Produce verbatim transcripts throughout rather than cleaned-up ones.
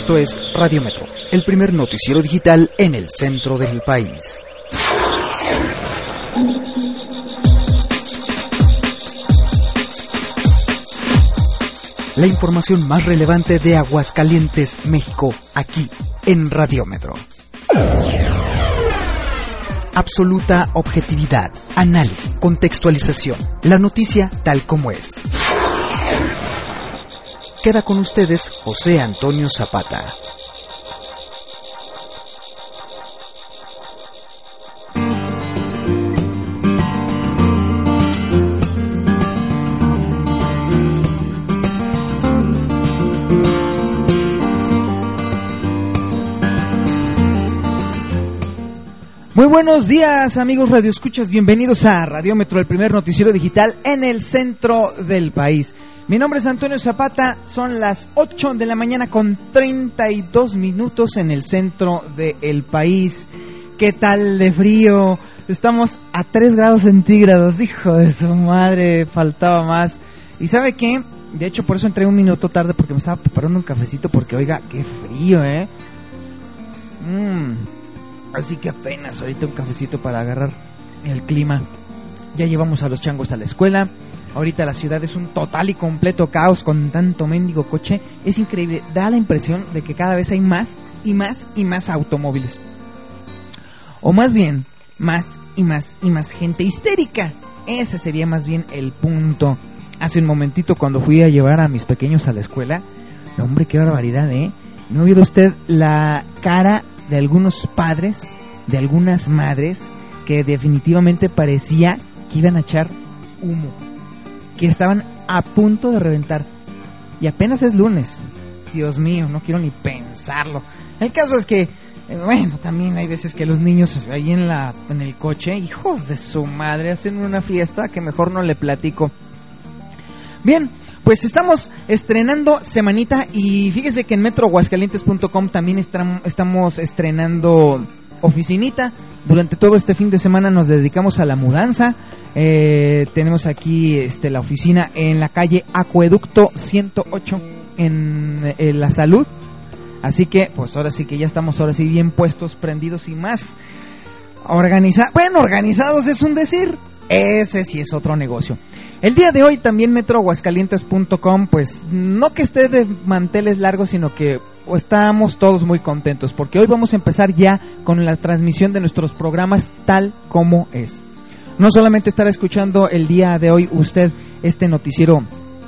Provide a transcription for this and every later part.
Esto es Radiómetro, el primer noticiero digital en el centro del país. La información más relevante de Aguascalientes, México, aquí en Radiómetro. Absoluta objetividad, análisis, contextualización, la noticia tal como es. Queda con ustedes José Antonio Zapata. Muy buenos días, amigos radioescuchas, bienvenidos a Radiómetro, el primer noticiero digital en el centro del país. Mi nombre es Antonio Zapata, son las ocho de la mañana con treinta y dos minutos en el centro del país. ¿Qué tal de frío? Estamos a tres grados centígrados, hijo de su madre, faltaba más. ¿Y sabe qué? De hecho, por eso entré un minuto tarde porque me estaba preparando un cafecito porque, oiga, qué frío, ¿eh? Mmm... Así que apenas ahorita un cafecito para agarrar el clima. Ya llevamos a los changos a la escuela. Ahorita la ciudad es un total y completo caos con tanto mendigo coche. Es increíble, da la impresión de que cada vez hay más y más y más automóviles. O más bien, más y más y más gente histérica. Ese sería más bien el punto. Hace un momentito cuando fui a llevar a mis pequeños a la escuela, hombre, qué barbaridad, ¿eh? ¿No ha oído usted la cara de algunos padres, de algunas madres, que definitivamente parecía que iban a echar humo, que estaban a punto de reventar? Y apenas es lunes. Dios mío, no quiero ni pensarlo. El caso es que, eh, bueno, también hay veces que los niños ahí en la en el coche, hijos de su madre, hacen una fiesta que mejor no le platico. Bien, pues estamos estrenando semanita y fíjese que en metro aguascalientes punto com también estram, estamos estrenando oficinita. Durante todo este fin de semana nos dedicamos a la mudanza. Eh, tenemos aquí este, la oficina en la calle Acueducto ciento ocho en, en La Salud. Así que, pues ahora sí que ya estamos ahora sí bien puestos, prendidos y más organizados. Bueno, organizados es un decir. Ese sí es otro negocio. El día de hoy también metro aguascalientes punto com, pues no que esté de manteles largos, sino que estamos todos muy contentos, porque hoy vamos a empezar ya con la transmisión de nuestros programas tal como es. No solamente estará escuchando el día de hoy usted este noticiero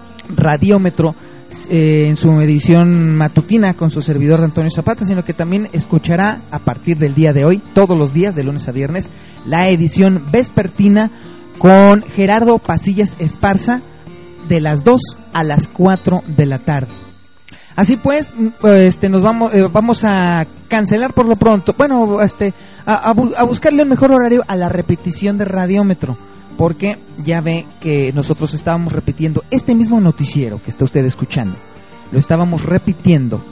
Radiómetro eh, en su edición matutina con su servidor Antonio Zapata, sino que también escuchará a partir del día de hoy, todos los días, de lunes a viernes, la edición vespertina con Gerardo Pasillas Esparza de las dos a las cuatro de la tarde. Así pues, este nos vamos eh, vamos a cancelar por lo pronto, bueno, este a, a, bu- a buscarle un mejor horario a la repetición de Radiómetro, porque ya ve que nosotros estábamos repitiendo este mismo noticiero que está usted escuchando. Lo estábamos repitiendo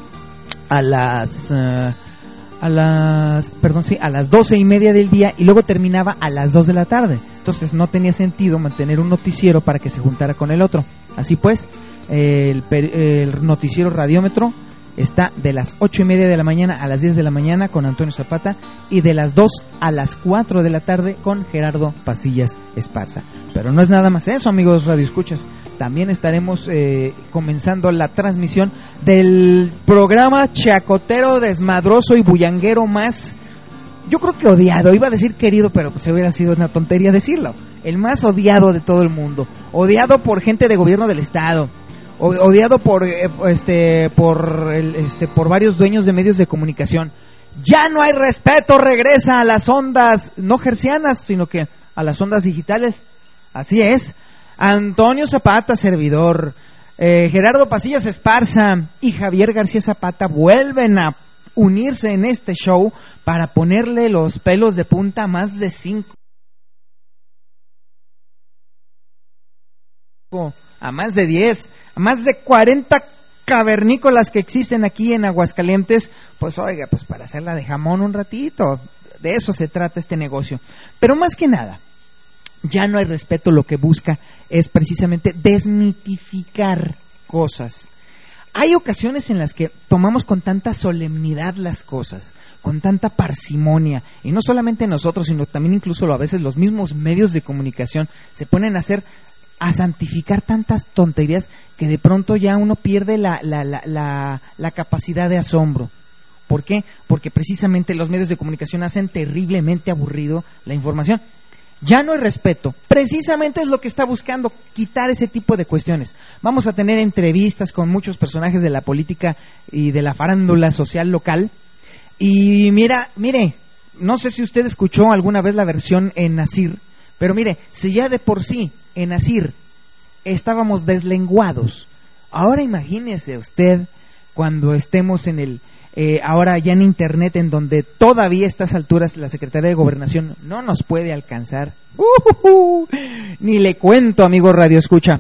a las uh, a las, perdón, sí, a las doce y media del día y luego terminaba a las dos de la tarde. Entonces no tenía sentido mantener un noticiero para que se juntara con el otro. Así pues, el, el noticiero Radiómetro está de las ocho y media de la mañana a las diez de la mañana con Antonio Zapata y de las dos a las cuatro de la tarde con Gerardo Pasillas Esparza. Pero no es nada más eso, amigos radioescuchas. También estaremos eh, comenzando la transmisión del programa chacotero, desmadroso y bullanguero más, yo creo que odiado, iba a decir querido, pero pues hubiera sido una tontería decirlo. El más odiado de todo el mundo, odiado por gente de gobierno del estado, odiado por eh, este por el, este por varios dueños de medios de comunicación. Ya no hay respeto, regresa a las ondas no hercianas, sino que a las ondas digitales. Así es. Antonio Zapata, servidor, eh, Gerardo Pasillas Esparza y Javier García Zapata vuelven a unirse en este show para ponerle los pelos de punta a más de cinco, a más de diez, a más de cuarenta cavernícolas que existen aquí en Aguascalientes. Pues oiga, pues para hacerla de jamón un ratito, de eso se trata este negocio. Pero más que nada, ya no hay respeto, lo que busca es precisamente desmitificar cosas. Hay ocasiones en las que tomamos con tanta solemnidad las cosas, con tanta parsimonia, y no solamente nosotros, sino también incluso a veces los mismos medios de comunicación se ponen a hacer, a santificar tantas tonterías que de pronto ya uno pierde la, la, la, la, la capacidad de asombro. ¿Por qué? Porque precisamente los medios de comunicación hacen terriblemente aburrido la información. Ya no hay respeto. Precisamente es lo que está buscando, quitar ese tipo de cuestiones. Vamos a tener entrevistas con muchos personajes de la política y de la farándula social local. Y mira, mire, no sé si usted escuchó alguna vez la versión en Nasir, pero mire, si ya de por sí en Nasir estábamos deslenguados, ahora imagínese usted cuando estemos en el... Eh, ahora ya en internet, en donde todavía a estas alturas la Secretaría de Gobernación no nos puede alcanzar. Uh, uh, uh, ni le cuento, amigo Radio Escucha.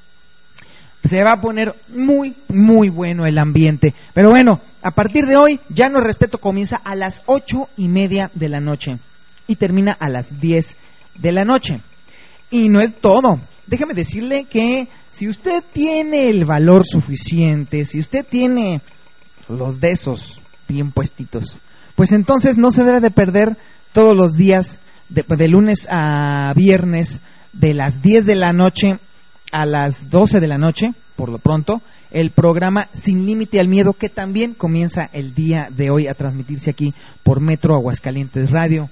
Se va a poner muy, muy bueno el ambiente. Pero bueno, a partir de hoy, Ya No Respeto comienza a las ocho y media de la noche y termina a las diez de la noche. Y no es todo. Déjeme decirle que si usted tiene el valor suficiente, si usted tiene los de esos bien puestitos, pues entonces no se debe de perder todos los días de, de lunes a viernes de las diez de la noche a las doce de la noche, por lo pronto, el programa Sin Límite al Miedo, que también comienza el día de hoy a transmitirse aquí por Metro Aguascalientes Radio.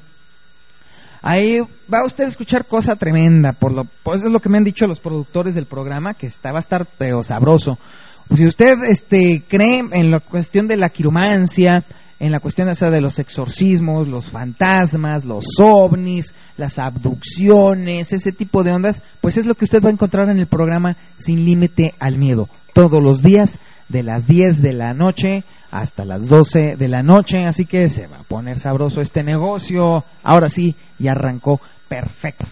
Ahí va usted a escuchar cosa tremenda, por lo pues es lo que me han dicho los productores del programa, que está, va a estar pero sabroso. Si usted este cree en la cuestión de la quiromancia, en la cuestión esa de los exorcismos, los fantasmas, los ovnis, las abducciones, ese tipo de ondas, pues es lo que usted va a encontrar en el programa Sin Límite al Miedo, todos los días de las diez de la noche hasta las doce de la noche, así que se va a poner sabroso este negocio. Ahora sí, ya arrancó perfecto.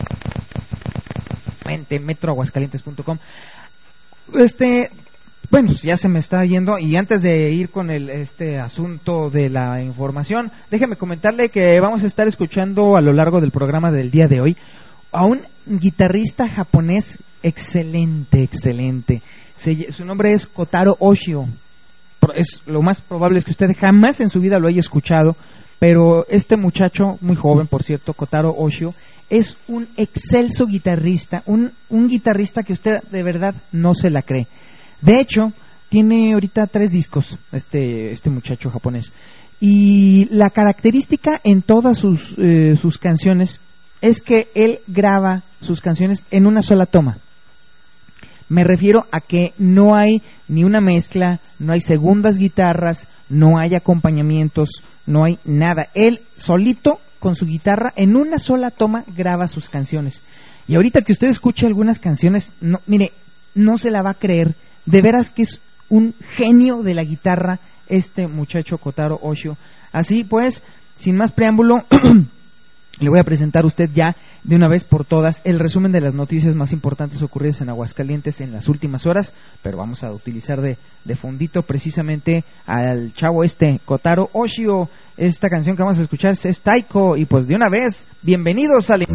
metro aguascalientes punto com. Este Bueno, pues ya se me está yendo, y antes de ir con el este asunto de la información, déjeme comentarle que vamos a estar escuchando a lo largo del programa del día de hoy a un guitarrista japonés excelente, excelente. Se, su nombre es Kotaro Oshio. Es lo más probable es que usted jamás en su vida lo haya escuchado, pero este muchacho, muy joven por cierto, Kotaro Oshio, es un excelso guitarrista, un, un guitarrista que usted de verdad no se la cree. De hecho, tiene ahorita tres discos, este este muchacho japonés. Y la característica en todas sus, eh, sus canciones es que él graba sus canciones en una sola toma. Me refiero a que no hay ni una mezcla, no hay segundas guitarras, no hay acompañamientos, no hay nada. Él solito, con su guitarra, en una sola toma, graba sus canciones. Y ahorita que usted escuche algunas canciones, no, mire, no se la va a creer. De veras que es un genio de la guitarra este muchacho Kotaro Oshio. Así pues, sin más preámbulo, le voy a presentar a usted ya de una vez por todas el resumen de las noticias más importantes ocurridas en Aguascalientes en las últimas horas, pero vamos a utilizar de, de fondito precisamente al chavo este, Kotaro Oshio. Esta canción que vamos a escuchar es Taiko, y pues de una vez, bienvenidos al...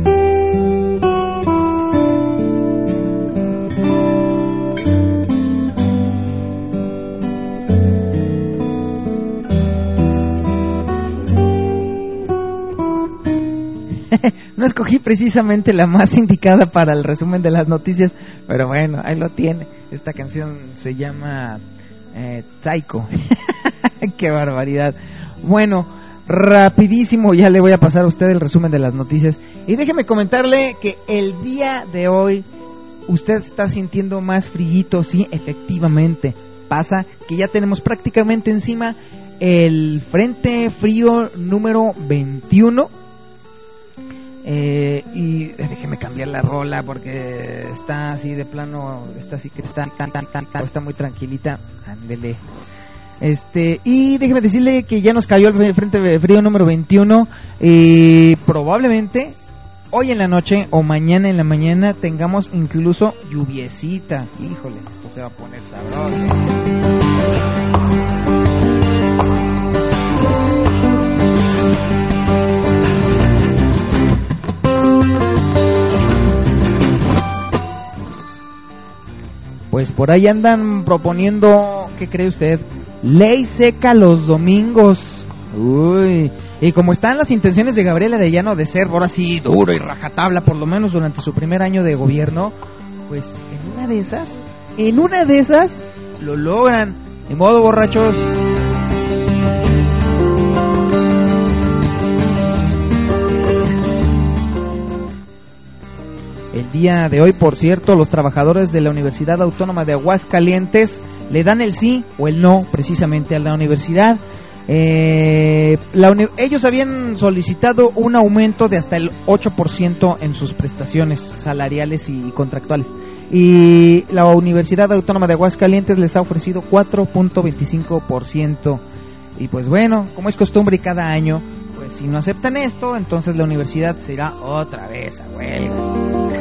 No escogí precisamente la más indicada para el resumen de las noticias, pero bueno, ahí lo tiene. Esta canción se llama eh, Taiko. ¡Qué barbaridad! Bueno, rapidísimo, ya le voy a pasar a usted el resumen de las noticias. Y déjeme comentarle que el día de hoy usted está sintiendo más frillito, sí, efectivamente. Pasa que ya tenemos prácticamente encima el Frente Frío número veintiuno. Eh, y déjeme cambiar la rola porque está así de plano, está así que está tan tan tan tan está muy tranquilita. Ándele. Este, y déjeme decirle que ya nos cayó el Frente Frío número veintiuno, y probablemente hoy en la noche o mañana en la mañana tengamos incluso lluviecita. Híjole, esto se va a poner sabroso. Pues por ahí andan proponiendo ¿qué cree usted? Ley seca los domingos. Uy, y como están las intenciones de Gabriel Arellano de ser ahora sí duro y rajatabla, por lo menos durante su primer año de gobierno, pues en una de esas, en una de esas, lo logran. De modo, borrachos. El día de hoy, por cierto, los trabajadores de la Universidad Autónoma de Aguascalientes le dan el sí o el no precisamente a la universidad. Eh, la uni- ellos habían solicitado un aumento de hasta el ocho por ciento en sus prestaciones salariales y contractuales, y la Universidad Autónoma de Aguascalientes les ha ofrecido cuatro punto veinticinco por ciento. Y pues bueno, como es costumbre y cada año, pues si no aceptan esto, entonces la universidad se irá otra vez a huelga.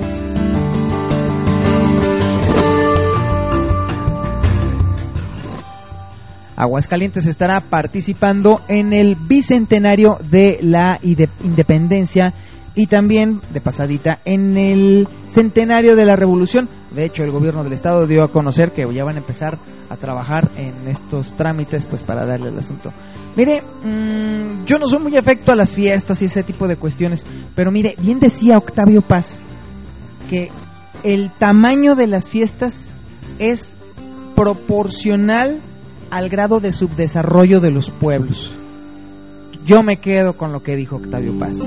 Aguascalientes estará participando en el bicentenario de la independencia y también, de pasadita, en el centenario de la revolución. De hecho, el gobierno del estado dio a conocer que ya van a empezar a trabajar en estos trámites pues para darle el asunto. Mire, mmm, yo no soy muy afecto a las fiestas y ese tipo de cuestiones, pero mire, bien decía Octavio Paz que el tamaño de las fiestas es proporcional al grado de subdesarrollo de los pueblos. Yo me quedo con lo que dijo Octavio Paz.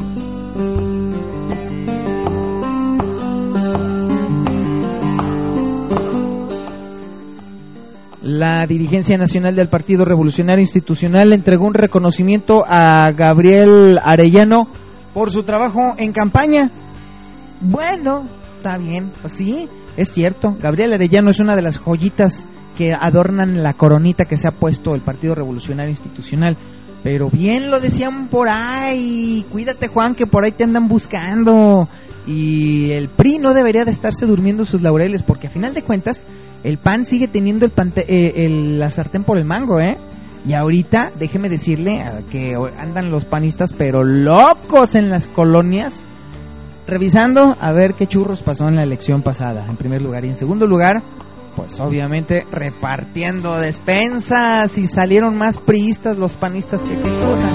La dirigencia nacional del Partido Revolucionario Institucional le entregó un reconocimiento a Gabriel Arellano por su trabajo en campaña. Bueno, está bien, pues sí, es cierto. Gabriel Arellano es una de las joyitas que adornan la coronita que se ha puesto el Partido Revolucionario Institucional. Pero bien lo decían por ahí, cuídate Juan, que por ahí te andan buscando. Y el P R I no debería de estarse durmiendo sus laureles, porque a final de cuentas el P A N sigue teniendo el, pante- eh, el la sartén por el mango, ¿eh? Y ahorita, déjeme decirle que andan los panistas pero locos en las colonias, revisando a ver qué churros pasó en la elección pasada, en primer lugar. Y en segundo lugar, pues obviamente repartiendo despensas, y salieron más priistas los panistas que qué cosa.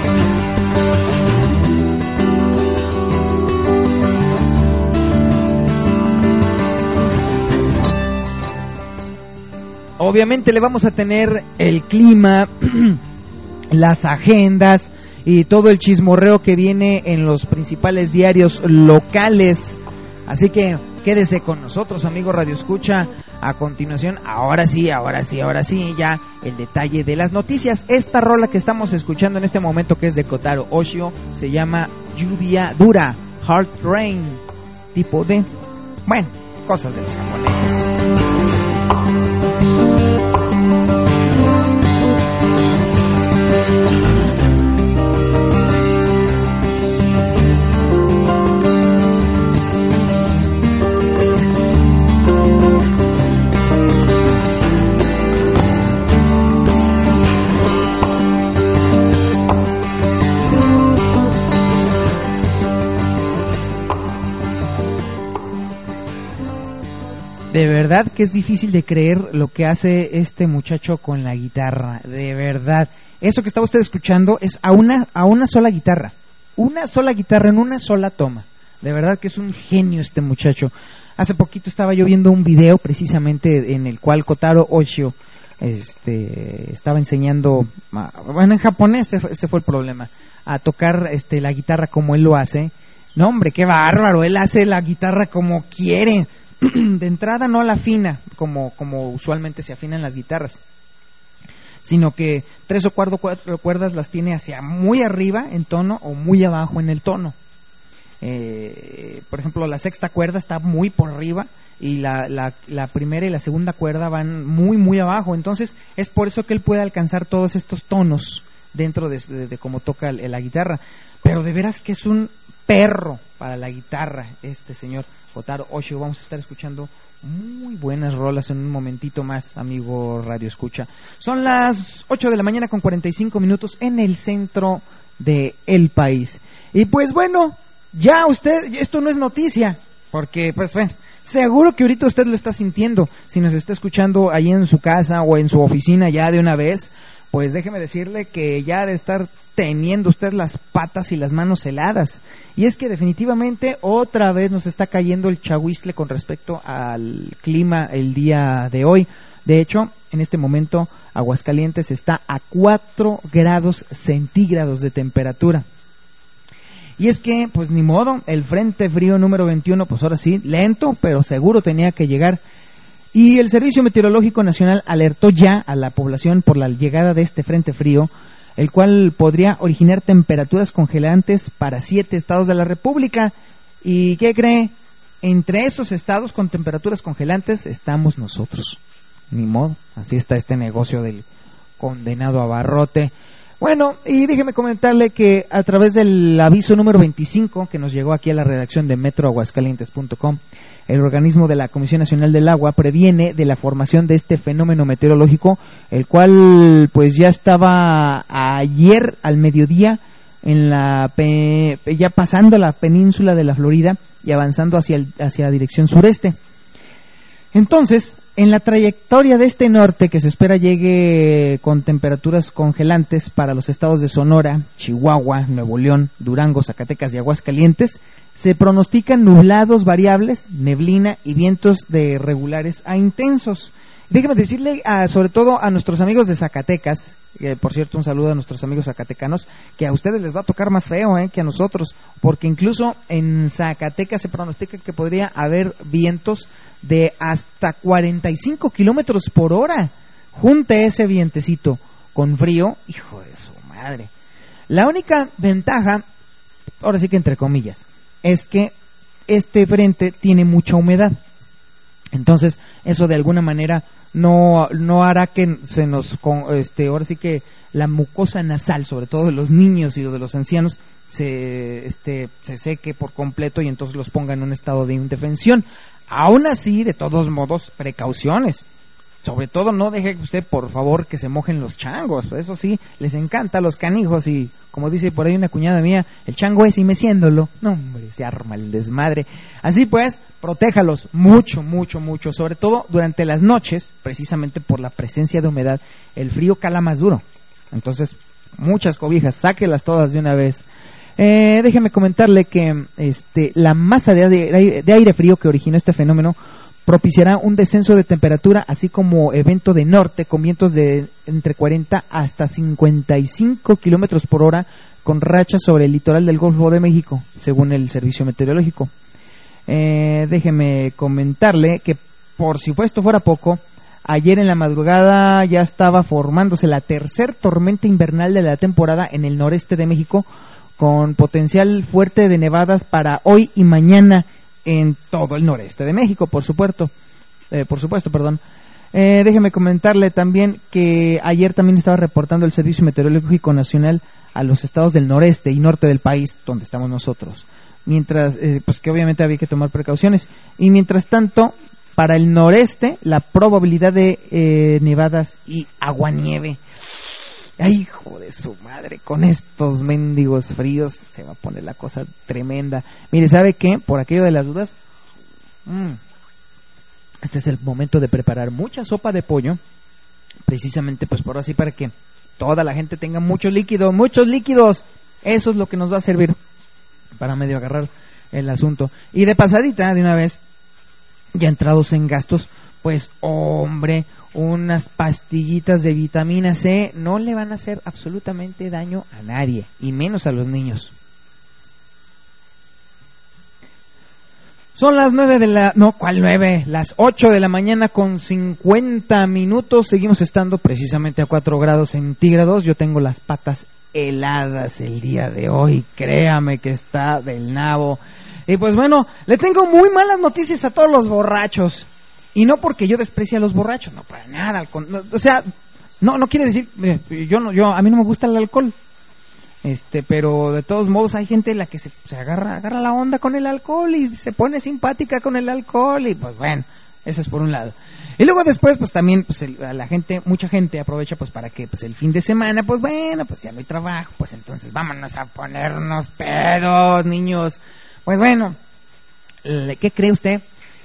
Obviamente le vamos a tener el clima, las agendas y todo el chismorreo que viene en los principales diarios locales. Así que quédese con nosotros, amigo Radio Escucha. A continuación, ahora sí, ahora sí, ahora sí, ya el detalle de las noticias. Esta rola que estamos escuchando en este momento, que es de Kotaro Oshio, se llama Lluvia Dura, Hard Rain, tipo de, bueno, cosas de los japoneses. De verdad que es difícil de creer lo que hace este muchacho con la guitarra, de verdad. Eso que está usted escuchando es a una a una sola guitarra, una sola guitarra en una sola toma. De verdad que es un genio este muchacho. Hace poquito estaba yo viendo un video precisamente en el cual Kotaro Oshio este, estaba enseñando, bueno, en japonés, ese fue el problema, a tocar este, la guitarra como él lo hace. No, hombre, qué bárbaro, él hace la guitarra como quiere. De entrada no la afina como, como usualmente se afinan las guitarras, sino que tres o cuatro, cuatro cuerdas las tiene hacia muy arriba en tono o muy abajo en el tono. Eh, por ejemplo, la sexta cuerda está muy por arriba y la, la, la primera y la segunda cuerda van muy muy abajo. Entonces es por eso que él puede alcanzar todos estos tonos dentro de, de, de cómo toca el, la guitarra. Pero de veras que es un perro para la guitarra este señor Kotaro Oshio. Vamos a estar escuchando muy buenas rolas en un momentito más, amigo Radio Escucha. Son las ocho de la mañana con cuarenta y cinco minutos en el centro de el país. Y pues bueno, ya usted, esto no es noticia, porque pues bueno, Seguro que ahorita usted lo está sintiendo. Si nos está escuchando ahí en su casa o en su oficina ya de una vez, pues déjeme decirle que ya de estar teniendo usted las patas y las manos heladas. Y es que definitivamente otra vez nos está cayendo el chahuizle con respecto al clima el día de hoy. De hecho, en este momento Aguascalientes está a cuatro grados centígrados de temperatura. Y es que, pues ni modo, el Frente Frío número veintiuno, pues ahora sí, lento, pero seguro tenía que llegar. Y el Servicio Meteorológico Nacional alertó ya a la población por la llegada de este Frente Frío, el cual podría originar temperaturas congelantes para siete estados de la República. ¿Y qué cree? Entre esos estados con temperaturas congelantes estamos nosotros. Ni modo, así está este negocio del condenado abarrote. Bueno, y déjeme comentarle que a través del aviso número veinticinco que nos llegó aquí a la redacción de metro aguascalientes punto com, el organismo de la Comisión Nacional del Agua previene de la formación de este fenómeno meteorológico, el cual pues ya estaba ayer al mediodía en la pe- ya pasando la península de la Florida y avanzando hacia el, hacia la dirección sureste. Entonces, en la trayectoria de este norte, que se espera llegue con temperaturas congelantes para los estados de Sonora, Chihuahua, Nuevo León, Durango, Zacatecas y Aguascalientes, se pronostican nublados variables, neblina y vientos de regulares a intensos. Déjeme decirle, a, sobre todo a nuestros amigos de Zacatecas, que por cierto un saludo a nuestros amigos zacatecanos, que a ustedes les va a tocar más feo eh, que a nosotros, porque incluso en Zacatecas se pronostica que podría haber vientos de hasta cuarenta y cinco kilómetros por hora. Junte ese vientecito con frío, hijo de su madre. La única ventaja, ahora sí que entre comillas, es que este frente tiene mucha humedad. Entonces, eso de alguna manera no no hará que se nos, con, este, ahora sí que la mucosa nasal, sobre todo de los niños y de los ancianos, se, este, se seque por completo y entonces los ponga en un estado de indefensión. Aún así, de todos modos, precauciones. Sobre todo, no deje usted, por favor, que se mojen los changos. Eso sí, les encanta a los canijos y, como dice por ahí una cuñada mía, el chango es y meciéndolo. No, hombre, se arma el desmadre. Así pues, protéjalos mucho, mucho, mucho. Sobre todo durante las noches, precisamente por la presencia de humedad, el frío cala más duro. Entonces, muchas cobijas, sáquelas todas de una vez. Eh, déjeme comentarle que este, la masa de aire, de aire frío que originó este fenómeno propiciará un descenso de temperatura, así como evento de norte con vientos de entre cuarenta hasta cincuenta y cinco kilómetros por hora, con rachas sobre el litoral del Golfo de México, según el Servicio Meteorológico. Eh, déjeme comentarle que, por si esto fuera poco, ayer en la madrugada ya estaba formándose la tercer tormenta invernal de la temporada en el noreste de México, con potencial fuerte de nevadas para hoy y mañana en todo el noreste de México, por supuesto, eh, por supuesto, perdón. Eh, déjeme comentarle también que ayer también estaba reportando el Servicio Meteorológico Nacional a los estados del noreste y norte del país, donde estamos nosotros, mientras, eh, pues que obviamente había que tomar precauciones, y mientras tanto, para el noreste, la probabilidad de eh, nevadas y aguanieve. Ay, hijo de su madre, con estos mendigos fríos se va a poner la cosa tremenda. Mire, ¿sabe qué? Por aquello de las dudas, mmm, este es el momento de preparar mucha sopa de pollo, precisamente pues por así para que toda la gente tenga mucho líquido, muchos líquidos. Eso es lo que nos va a servir para medio agarrar el asunto. Y de pasadita, de una vez, ya entrados en gastos, pues hombre, unas pastillitas de vitamina C no le van a hacer absolutamente daño a nadie, y menos a los niños. Son las nueve de la... No, ¿cuál nueve? Las ocho de la mañana con cincuenta minutos. Seguimos estando precisamente a cuatro grados centígrados. Yo tengo las patas heladas el día de hoy. Créame que está del nabo. Y pues bueno, le tengo muy malas noticias a todos los borrachos. Y no porque yo desprecie a los borrachos, no, para nada. O sea, no no quiere decir... Mire, yo no, yo a mí no me gusta el alcohol. Este, pero de todos modos hay gente la que se, se agarra agarra la onda con el alcohol y se pone simpática con el alcohol y pues bueno, eso es por un lado. Y luego después pues también pues el, la gente, mucha gente aprovecha pues para que pues el fin de semana pues bueno, pues ya no hay trabajo, pues entonces vámonos a ponernos pedos, niños. Pues bueno, ¿qué cree usted?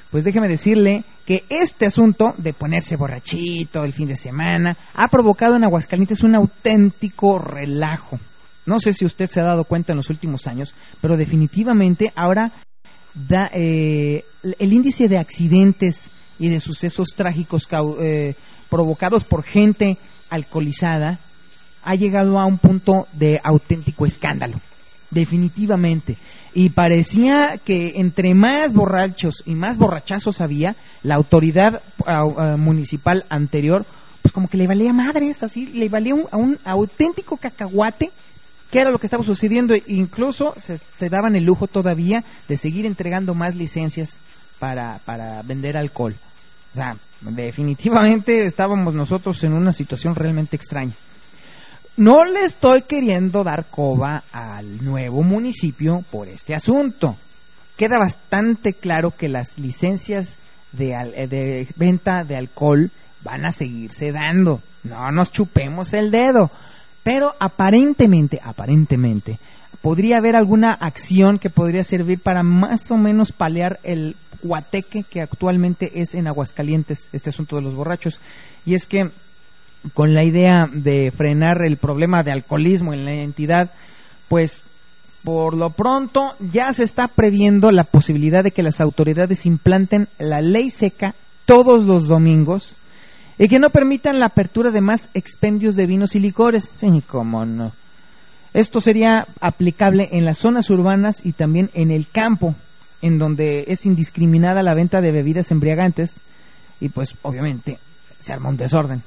pues déjeme decirle que este asunto de ponerse borrachito el fin de semana ha provocado en Aguascalientes un auténtico relajo. No sé si usted se ha dado cuenta en los últimos años, pero definitivamente ahora da, eh, el índice de accidentes y de sucesos trágicos eh, provocados por gente alcoholizada ha llegado a un punto de auténtico escándalo. Definitivamente. Y parecía que entre más borrachos y más borrachazos había, la autoridad uh, uh, municipal anterior, pues como que le valía madres, así, le valía un, a un auténtico cacahuate qué era lo que estaba sucediendo. Incluso se, se daban el lujo todavía de seguir entregando más licencias para, para vender alcohol. O sea, definitivamente estábamos nosotros en una situación realmente extraña. No le estoy queriendo dar coba al nuevo municipio por este asunto. Queda bastante claro que las licencias de, de venta de alcohol van a seguirse dando. No nos chupemos el dedo. Pero aparentemente, aparentemente, podría haber alguna acción que podría servir para más o menos paliar el guateque que actualmente es en Aguascalientes, este asunto de los borrachos. Y es que con la idea de frenar el problema de alcoholismo en la entidad, pues por lo pronto ya se está previendo la posibilidad de que las autoridades implanten la ley seca todos los domingos y que no permitan la apertura de más expendios de vinos y licores. Sí, cómo no. Esto sería aplicable en las zonas urbanas y también en el campo, en donde es indiscriminada la venta de bebidas embriagantes y pues obviamente se arma un desorden.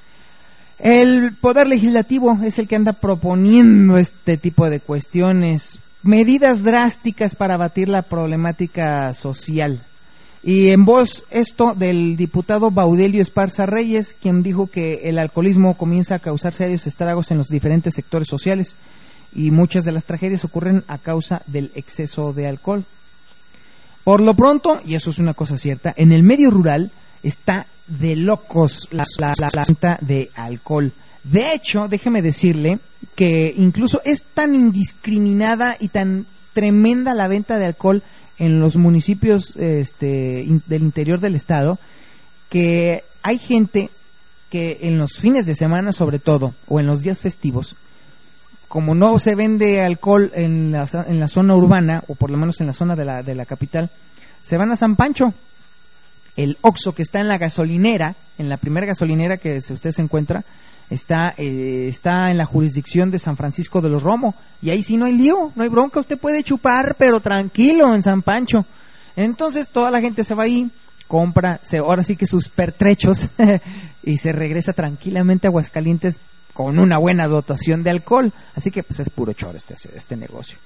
El Poder Legislativo es el que anda proponiendo este tipo de cuestiones, medidas drásticas para abatir la problemática social. Y en voz esto del diputado Baudelio Esparza Reyes, quien dijo que el alcoholismo comienza a causar serios estragos en los diferentes sectores sociales y muchas de las tragedias ocurren a causa del exceso de alcohol. Por lo pronto, y eso es una cosa cierta, en el medio rural está de locos la, la, la, la venta de alcohol. De hecho, déjeme decirle que incluso es tan indiscriminada y tan tremenda la venta de alcohol en los municipios este, in, del interior del estado, que hay gente que en los fines de semana sobre todo, o en los días festivos, como no se vende alcohol en la, en la zona urbana, o por lo menos en la zona de la, de la capital, se van a San Pancho. El Oxxo que está en la gasolinera, en la primera gasolinera que usted se encuentra, está eh, está en la jurisdicción de San Francisco de los Romo, y ahí sí no hay lío, no hay bronca, usted puede chupar, pero tranquilo en San Pancho. Entonces toda la gente se va ahí, compra, se, ahora sí que sus pertrechos, y se regresa tranquilamente a Aguascalientes con una buena dotación de alcohol. Así que pues es puro choro este, este negocio.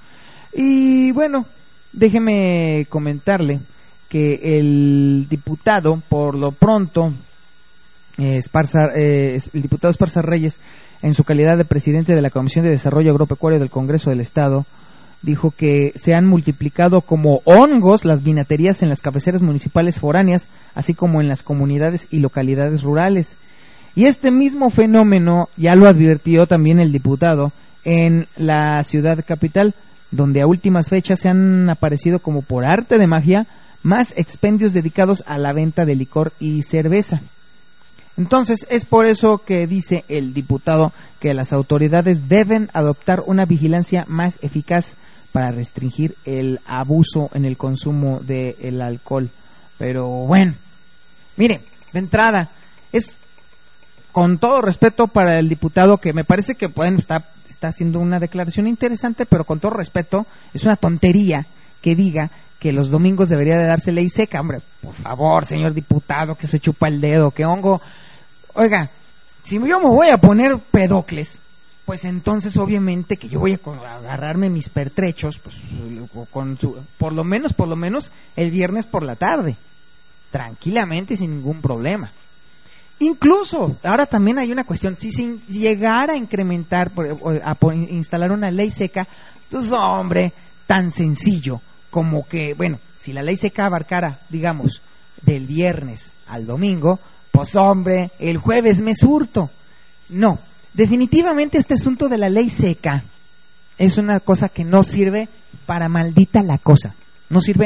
Y bueno, déjeme comentarle que el diputado, por lo pronto, eh, Esparza, eh, el diputado Esparza Reyes, en su calidad de presidente de la Comisión de Desarrollo Agropecuario del Congreso del Estado, dijo que se han multiplicado como hongos las vinaterías en las cabeceras municipales foráneas, así como en las comunidades y localidades rurales. Y este mismo fenómeno ya lo advirtió también el diputado en la ciudad capital, donde a últimas fechas se han aparecido como por arte de magia más expendios dedicados a la venta de licor y cerveza. Entonces, es por eso que dice el diputado que las autoridades deben adoptar una vigilancia más eficaz para restringir el abuso en el consumo del alcohol. Pero bueno, mire, de entrada, es con todo respeto para el diputado, que me parece que bueno, está, está haciendo una declaración interesante, pero con todo respeto, es una tontería que diga que los domingos debería de darse ley seca. Hombre, por favor, señor diputado, que se chupa el dedo, que hongo. Oiga, si yo me voy a poner pedocles, pues entonces obviamente que yo voy a agarrarme mis pertrechos, pues con su, por lo menos, por lo menos el viernes por la tarde, tranquilamente y sin ningún problema. Incluso, ahora también hay una cuestión, si se llegara a incrementar, a instalar una ley seca, pues hombre, tan sencillo como que, bueno, si la ley seca abarcara, digamos, del viernes al domingo, pues hombre, el jueves me surto. No, definitivamente este asunto de la ley seca es una cosa que no sirve para maldita la cosa, no sirve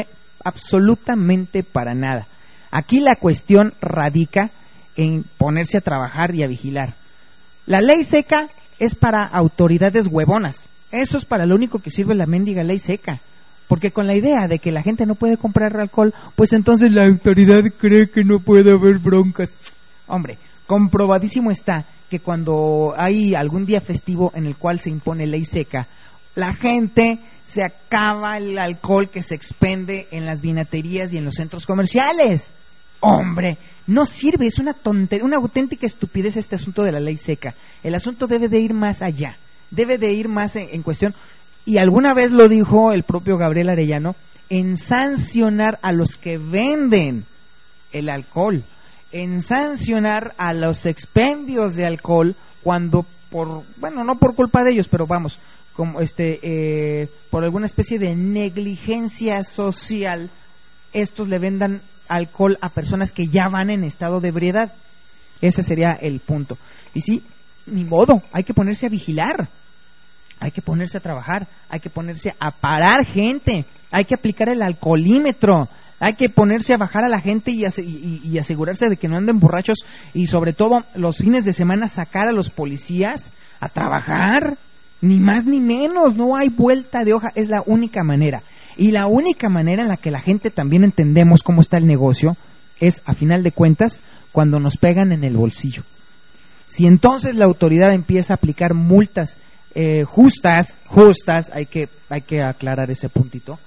absolutamente para nada. Aquí la cuestión radica en ponerse a trabajar y a vigilar. La ley seca es para autoridades huevonas. Eso es para lo único que sirve la mendiga ley seca. Porque con la idea de que la gente no puede comprar alcohol, pues entonces la autoridad cree que no puede haber broncas. Hombre, comprobadísimo está que cuando hay algún día festivo en el cual se impone ley seca, la gente se acaba el alcohol que se expende en las vinaterías y en los centros comerciales. Hombre, no sirve, es una tontería, una auténtica estupidez este asunto de la ley seca. El asunto debe de ir más allá, debe de ir más en, en cuestión, y alguna vez lo dijo el propio Gabriel Arellano, en sancionar a los que venden el alcohol, en sancionar a los expendios de alcohol cuando por, bueno, no por culpa de ellos, pero vamos, como este, eh, por alguna especie de negligencia social, estos le vendan alcohol a personas que ya van en estado de ebriedad. Ese sería el punto. Y sí, ni modo, hay que ponerse a vigilar, hay que ponerse a trabajar, hay que ponerse a parar gente, hay que aplicar el alcoholímetro, hay que ponerse a bajar a la gente y, y, y asegurarse de que no anden borrachos, y sobre todo los fines de semana sacar a los policías a trabajar, ni más ni menos, no hay vuelta de hoja, es la única manera. Y la única manera en la que la gente también entendemos cómo está el negocio es, a final de cuentas, cuando nos pegan en el bolsillo. Si entonces la autoridad empieza a aplicar multas eh, justas, justas, hay que, hay que aclarar ese puntito.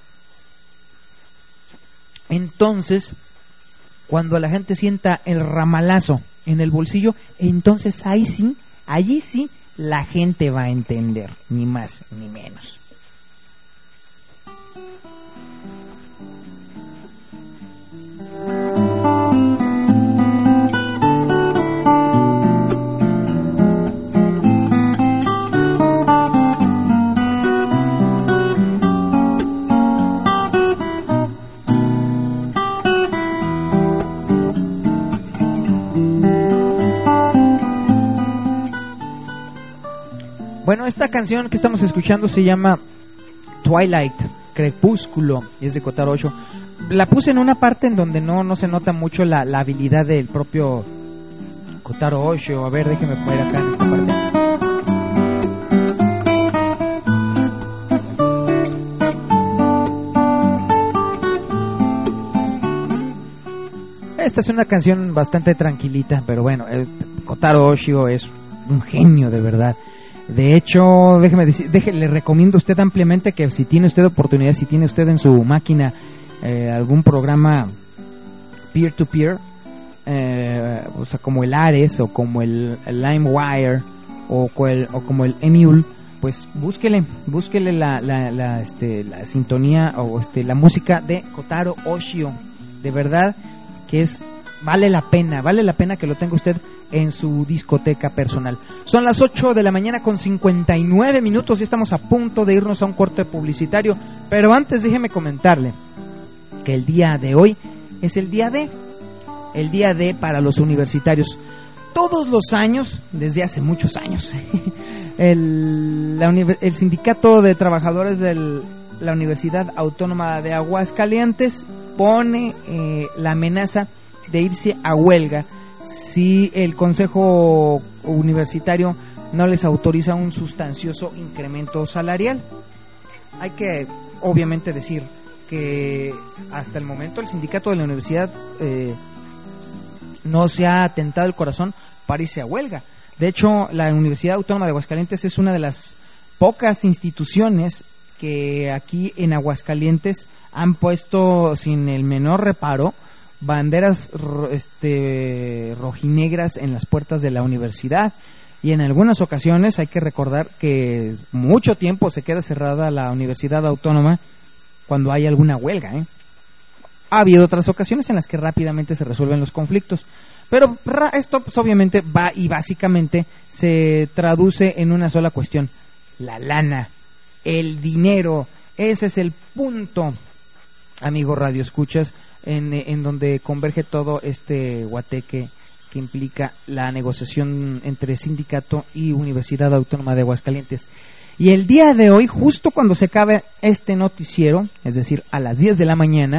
Entonces, cuando la gente sienta el ramalazo en el bolsillo, entonces ahí sí, allí sí, la gente va a entender, ni más ni menos. Bueno, esta canción que estamos escuchando se llama Twilight, Crepúsculo, y es de Kotaro Oshio. La puse en una parte en donde no, no se nota mucho la, la habilidad del propio Kotaro Oshio. A ver, déjeme poner acá en esta parte. Esta es una canción bastante tranquilita, pero bueno, el Kotaro Oshio es un genio de verdad. De hecho, déjeme decir, déjeme, le recomiendo a usted ampliamente que si tiene usted oportunidad, si tiene usted en su máquina eh, algún programa peer-to-peer, eh, o sea, como el Ares o como el, el LimeWire o, el, o como el Emule, pues búsquele, búsquele la, la, la, este, la sintonía o este, la música de Kotaro Oshio. De verdad que es vale la pena, vale la pena que lo tenga usted en su discoteca personal. Son las ocho de la mañana con cincuenta y nueve minutos y estamos a punto de irnos a un corte publicitario, pero antes déjeme comentarle que el día de hoy es el día de el día de para los universitarios. Todos los años, desde hace muchos años, el, la, el Sindicato de Trabajadores de la Universidad Autónoma de Aguascalientes pone eh, la amenaza de irse a huelga si el Consejo Universitario no les autoriza un sustancioso incremento salarial. Hay que obviamente decir que hasta el momento el sindicato de la universidad eh, no se ha tentado el corazón para irse a huelga. De hecho, la Universidad Autónoma de Aguascalientes es una de las pocas instituciones que aquí en Aguascalientes han puesto sin el menor reparo banderas este, rojinegras en las puertas de la universidad, y en algunas ocasiones hay que recordar que mucho tiempo se queda cerrada la Universidad Autónoma cuando hay alguna huelga, ¿eh? Ha habido otras ocasiones en las que rápidamente se resuelven los conflictos, pero esto pues, obviamente va y básicamente se traduce en una sola cuestión: la lana, el dinero. Ese es el punto, amigos radioescuchas, en, en donde converge todo este guateque que implica la negociación entre sindicato y Universidad Autónoma de Aguascalientes. Y el día de hoy, justo cuando se acabe este noticiero, es decir, a las diez de la mañana,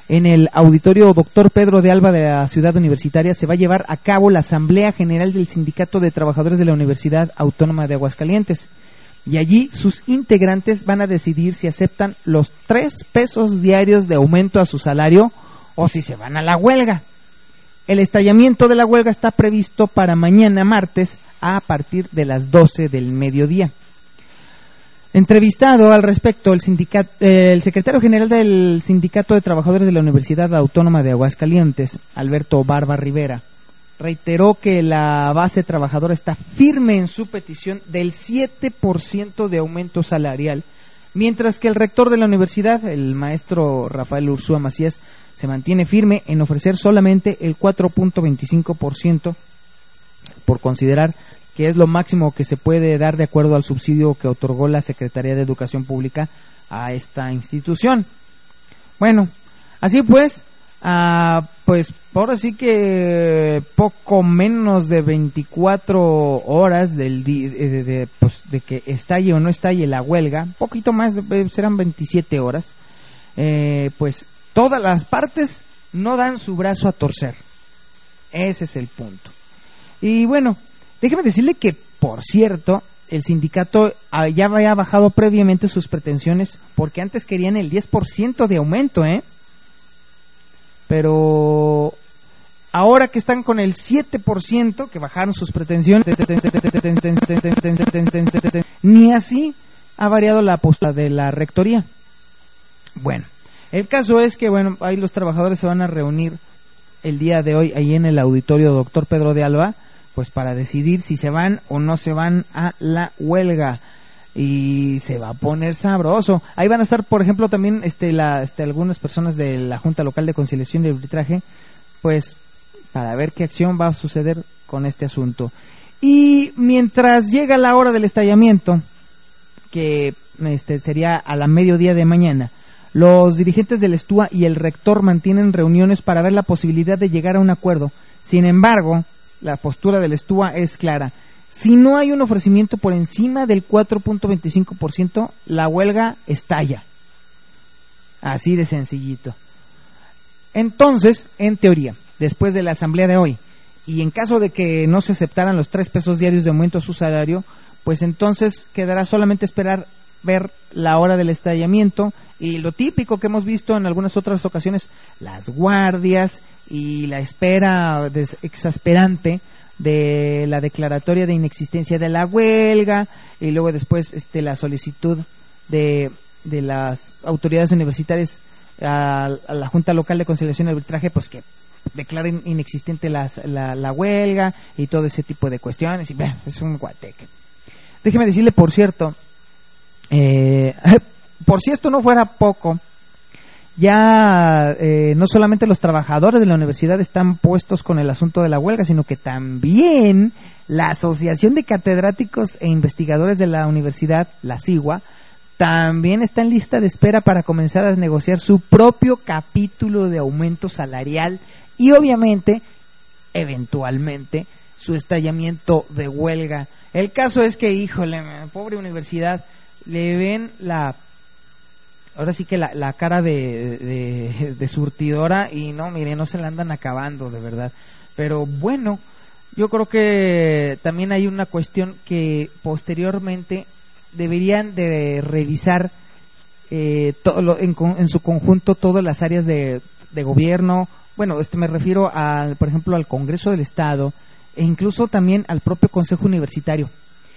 en el auditorio Doctor Pedro de Alba de la Ciudad Universitaria se va a llevar a cabo la Asamblea General del Sindicato de Trabajadores de la Universidad Autónoma de Aguascalientes. Y allí sus integrantes van a decidir si aceptan los tres pesos diarios de aumento a su salario o si se van a la huelga. El estallamiento de la huelga está previsto para mañana martes a partir de las doce del mediodía. Entrevistado al respecto, el, sindicato, eh, el secretario general del Sindicato de Trabajadores de la Universidad Autónoma de Aguascalientes, Alberto Barba Rivera, reiteró que la base trabajadora está firme en su petición del siete por ciento de aumento salarial, mientras que el rector de la universidad, el maestro Rafael Ursúa Macías, se mantiene firme en ofrecer solamente el cuatro punto veinticinco por ciento por considerar que es lo máximo que se puede dar de acuerdo al subsidio que otorgó la Secretaría de Educación Pública a esta institución. Bueno, así pues, uh, pues ahora sí que poco menos de veinticuatro horas del di- de, de, pues, de que estalle o no estalle la huelga, poquito más, de, serán veintisiete horas, eh, pues todas las partes no dan su brazo a torcer. Ese es el punto. Y bueno, déjeme decirle que, por cierto, el sindicato ya había bajado previamente sus pretensiones porque antes querían el diez por ciento de aumento, ¿eh? Pero ahora que están con el siete por ciento, que bajaron sus pretensiones, ni así ha variado la postura de la rectoría. Bueno, el caso es que, bueno, ahí los trabajadores se van a reunir el día de hoy ahí en el auditorio Doctor Pedro de Alba, pues para decidir si se van o no se van a la huelga, y se va a poner sabroso. Ahí van a estar, por ejemplo, también este, la, este, algunas personas de la Junta Local de Conciliación y Arbitraje, pues para ver qué acción va a suceder con este asunto. Y mientras llega la hora del estallamiento, que este, sería a la mediodía de mañana, los dirigentes del ESTUA y el rector mantienen reuniones para ver la posibilidad de llegar a un acuerdo. Sin embargo, la postura del ESTUA es clara. Si no hay un ofrecimiento por encima del cuatro punto veinticinco por ciento, la huelga estalla. Así de sencillito. Entonces, en teoría, después de la asamblea de hoy, y en caso de que no se aceptaran los tres pesos diarios de aumento a su salario, pues entonces quedará solamente esperar ver la hora del estallamiento y lo típico que hemos visto en algunas otras ocasiones, las guardias y la espera des- exasperante de la declaratoria de inexistencia de la huelga, y luego después este la solicitud de, de las autoridades universitarias a, a la Junta Local de Conciliación y Arbitraje, pues que declaren inexistente las, la, la huelga y todo ese tipo de cuestiones, y bueno, es un guateque. Déjeme decirle, por cierto, eh, por si esto no fuera poco, ya eh, no solamente los trabajadores de la universidad están puestos con el asunto de la huelga, sino que también la Asociación de Catedráticos e Investigadores de la Universidad, la SIGUA, también está en lista de espera para comenzar a negociar su propio capítulo de aumento salarial y obviamente, eventualmente, su estallamiento de huelga. El caso es que, híjole, pobre universidad, le ven la... ahora sí que la, la cara de, de, de surtidora, y no, mire, no se la andan acabando, de verdad. Pero bueno, yo creo que también hay una cuestión que posteriormente deberían de revisar eh, todo lo, en, en su conjunto todas las áreas de, de gobierno. Bueno, este me refiero al, por ejemplo, al Congreso del Estado e incluso también al propio Consejo Universitario.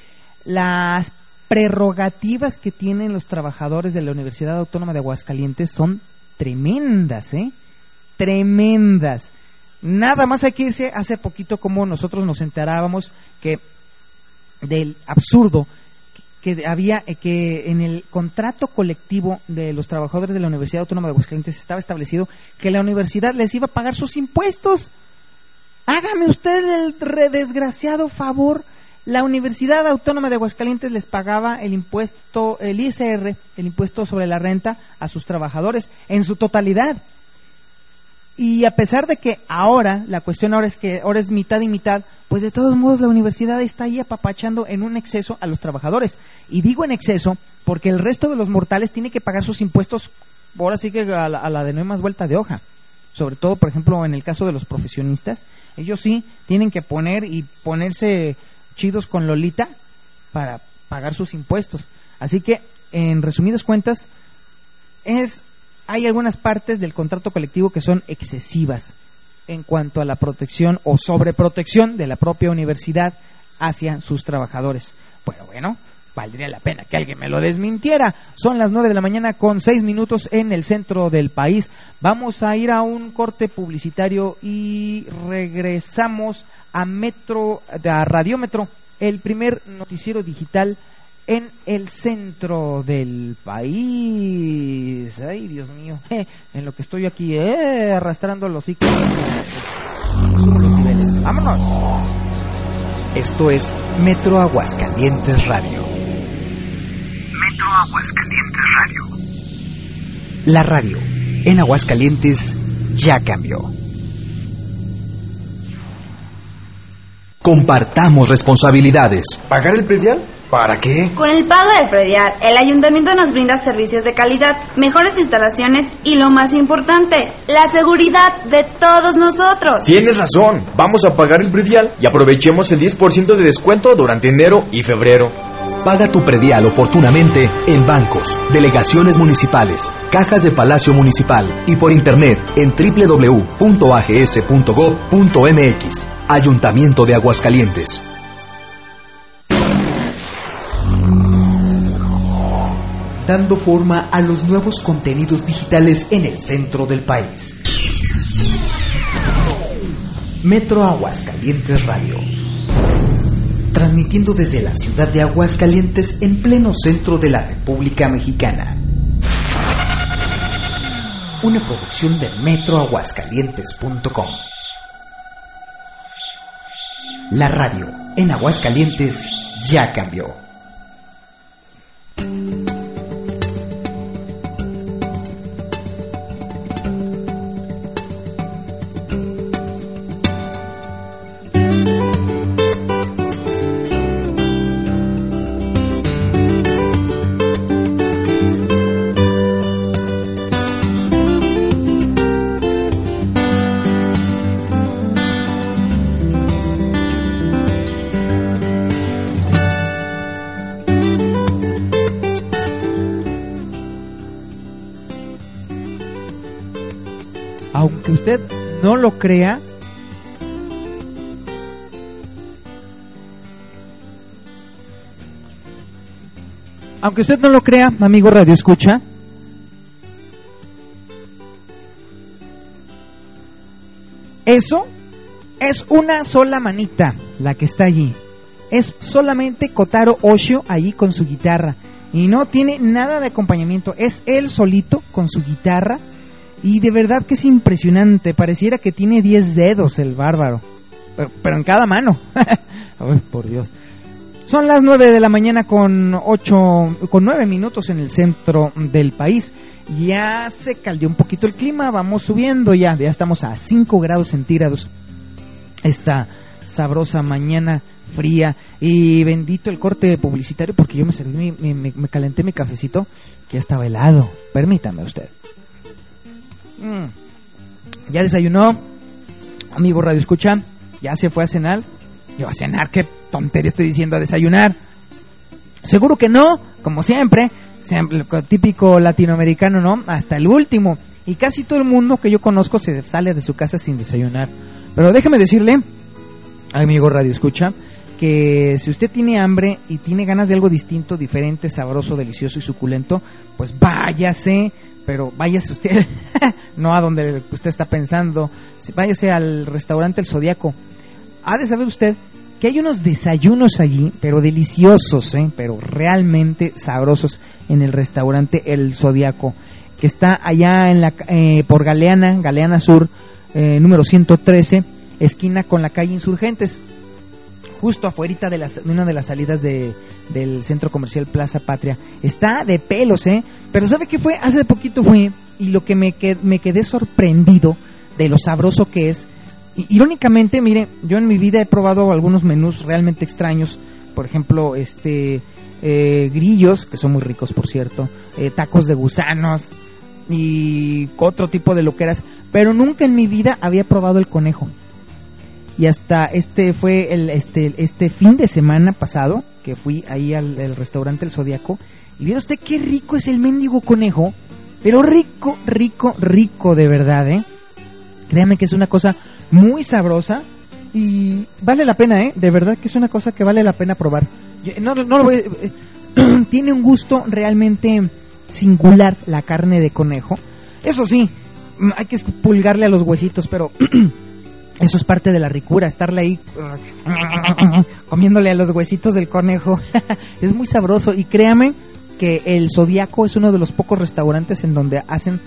Las prerrogativas que tienen los trabajadores de la Universidad Autónoma de Aguascalientes son tremendas, ¿eh? Tremendas. Nada más hay que irse hace poquito como nosotros nos enterábamos que del absurdo que, que había, que en el contrato colectivo de los trabajadores de la Universidad Autónoma de Aguascalientes estaba establecido que la universidad les iba a pagar sus impuestos. Hágame usted el redesgraciado favor. La Universidad Autónoma de Aguascalientes les pagaba el impuesto, el I S R, el impuesto sobre la renta, a sus trabajadores en su totalidad. Y a pesar de que ahora, la cuestión ahora es que ahora es mitad y mitad, pues de todos modos la universidad está ahí apapachando en un exceso a los trabajadores. Y digo en exceso porque el resto de los mortales tiene que pagar sus impuestos ahora sí que a la, a la de no hay más vuelta de hoja. Sobre todo, por ejemplo, en el caso de los profesionistas, ellos sí tienen que poner y ponerse chidos con Lolita para pagar sus impuestos. Así que, en resumidas cuentas, es hay algunas partes del contrato colectivo que son excesivas en cuanto a la protección o sobreprotección de la propia universidad hacia sus trabajadores. Pero bueno, valdría la pena que alguien me lo desmintiera. Son las nueve de la mañana con seis minutos en el centro del país. Vamos a ir a un corte publicitario y regresamos a Metro, a Radiómetro, el primer noticiero digital en el centro del país. Ay, Dios mío, eh, en lo que estoy aquí eh, arrastrando los hocico. Subo los niveles. ¡Vámonos! Esto es Metro Aguascalientes Radio. Metro Aguascalientes Radio. La radio en Aguascalientes ya cambió. Compartamos responsabilidades. ¿Pagar el predial? ¿Para qué? Con el pago del predial, el ayuntamiento nos brinda servicios de calidad, mejores instalaciones y lo más importante, la seguridad de todos nosotros. Tienes razón, vamos a pagar el predial y aprovechemos el diez por ciento de descuento durante enero y febrero. Paga tu predial oportunamente en bancos, delegaciones municipales, cajas de Palacio Municipal y por internet en doble u doble u doble u punto a g s punto gob punto m x. Ayuntamiento de Aguascalientes. Dando forma a los nuevos contenidos digitales en el centro del país. Metro Aguascalientes Radio. Transmitiendo desde la ciudad de Aguascalientes en pleno centro de la República Mexicana. Una producción de metro aguascalientes punto com. La radio en Aguascalientes ya cambió. Aunque usted no lo crea, aunque usted no lo crea, amigo Radio Escucha, eso es una sola manita la que está allí. Es solamente Kotaro Oshio ahí con su guitarra y no tiene nada de acompañamiento. Es él solito con su guitarra. Y de verdad que es impresionante, pareciera que tiene diez dedos el bárbaro, pero, pero en cada mano. Ay, por Dios. Son las nueve de la mañana con ocho, con nueve minutos en el centro del país. Ya se caldeó un poquito el clima, vamos subiendo ya, ya estamos a cinco grados centígrados. Esta sabrosa mañana fría y bendito el corte publicitario porque yo me serví, me, me, me calenté mi cafecito que ya estaba helado. Permítame usted. Mm. ¿Ya desayunó, amigo Radio Escucha? ¿Ya se fue a cenar? Yo a cenar, qué tontería estoy diciendo, a desayunar. Seguro que no, como siempre, siempre típico latinoamericano, ¿no? Hasta el último. Y casi todo el mundo que yo conozco se sale de su casa sin desayunar. Pero déjeme decirle, amigo Radio Escucha, que si usted tiene hambre y tiene ganas de algo distinto, diferente, sabroso, delicioso y suculento, pues váyase. Pero váyase usted, no a donde usted está pensando, váyase al restaurante El Zodiaco. Ha de saber usted que hay unos desayunos allí, pero deliciosos, ¿eh? Pero realmente sabrosos en el restaurante El Zodiaco, que está allá en la eh, por Galeana, Galeana Sur, eh, número ciento trece, esquina con la calle Insurgentes. Justo afuerita de, las, de una de las salidas de, del centro comercial Plaza Patria. Está de pelos, ¿eh? Pero ¿sabe qué fue? Hace poquito fue, y lo que me, qued, me quedé sorprendido de lo sabroso que es. Y, irónicamente, mire, yo en mi vida he probado algunos menús realmente extraños. Por ejemplo, este eh, grillos, que son muy ricos, por cierto. Eh, tacos de gusanos. y otro tipo de loqueras, pero nunca en mi vida había probado el conejo. Y hasta este fue el este este fin de semana pasado que fui ahí al, al restaurante El Zodiaco, y vieron usted qué rico es el mendigo conejo, pero rico, rico, rico de verdad, ¿eh? Créame que es una cosa muy sabrosa y vale la pena, ¿eh? De verdad que es una cosa que vale la pena probar. Yo, no, no lo voy, eh, tiene un gusto realmente singular la carne de conejo. Eso sí, hay que pulgarle a los huesitos, pero eso es parte de la ricura, estarle ahí comiéndole a los huesitos del conejo. Es muy sabroso, y créame que el Zodiaco es uno de los pocos restaurantes en donde hacen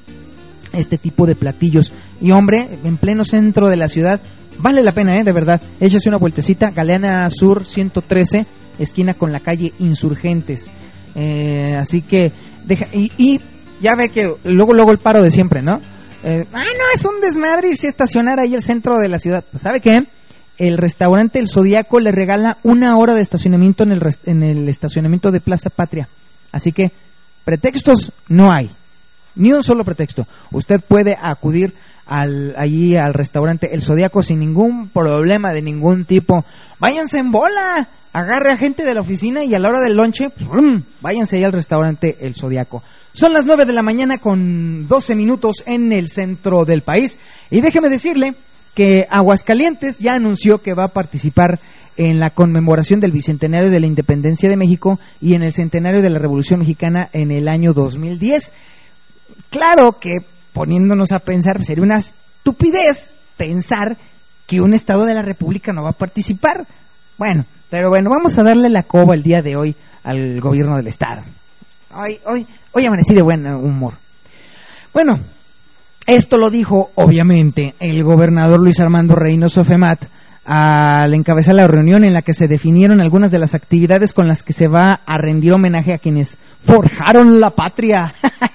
este tipo de platillos. Y hombre, en pleno centro de la ciudad, vale la pena, ¿eh? De verdad. Échese una vueltecita, Galeana Sur ciento trece, esquina con la calle Insurgentes. Eh, así que, deja, y, y ya ve que luego, luego el paro de siempre, ¿no? Eh, ah, no, es un desmadre irse a estacionar ahí al centro de la ciudad. Pues, ¿sabe qué? El restaurante El Zodiaco le regala una hora de estacionamiento en el, rest- en el estacionamiento de Plaza Patria. Así que pretextos no hay, ni un solo pretexto. Usted puede acudir al, allí al restaurante El Zodiaco sin ningún problema de ningún tipo. Váyanse en bola, agarre a gente de la oficina y a la hora del lonche, ¡pum!, váyanse ahí al restaurante El Zodiaco. Son las nueve de la mañana con doce minutos en el centro del país. Y déjeme decirle que Aguascalientes ya anunció que va a participar en la conmemoración del bicentenario de la Independencia de México y en el centenario de la Revolución Mexicana en el año dos mil diez. Claro que, poniéndonos a pensar, sería una estupidez pensar que un estado de la República no va a participar. Bueno, pero bueno, vamos a darle la coba el día de hoy al gobierno del estado. Hoy, hoy, hoy amanecí de buen humor. Bueno, esto lo dijo, obviamente, el gobernador Luis Armando Reynoso Femat al encabezar la reunión en la que se definieron algunas de las actividades con las que se va a rendir homenaje a quienes forjaron la patria.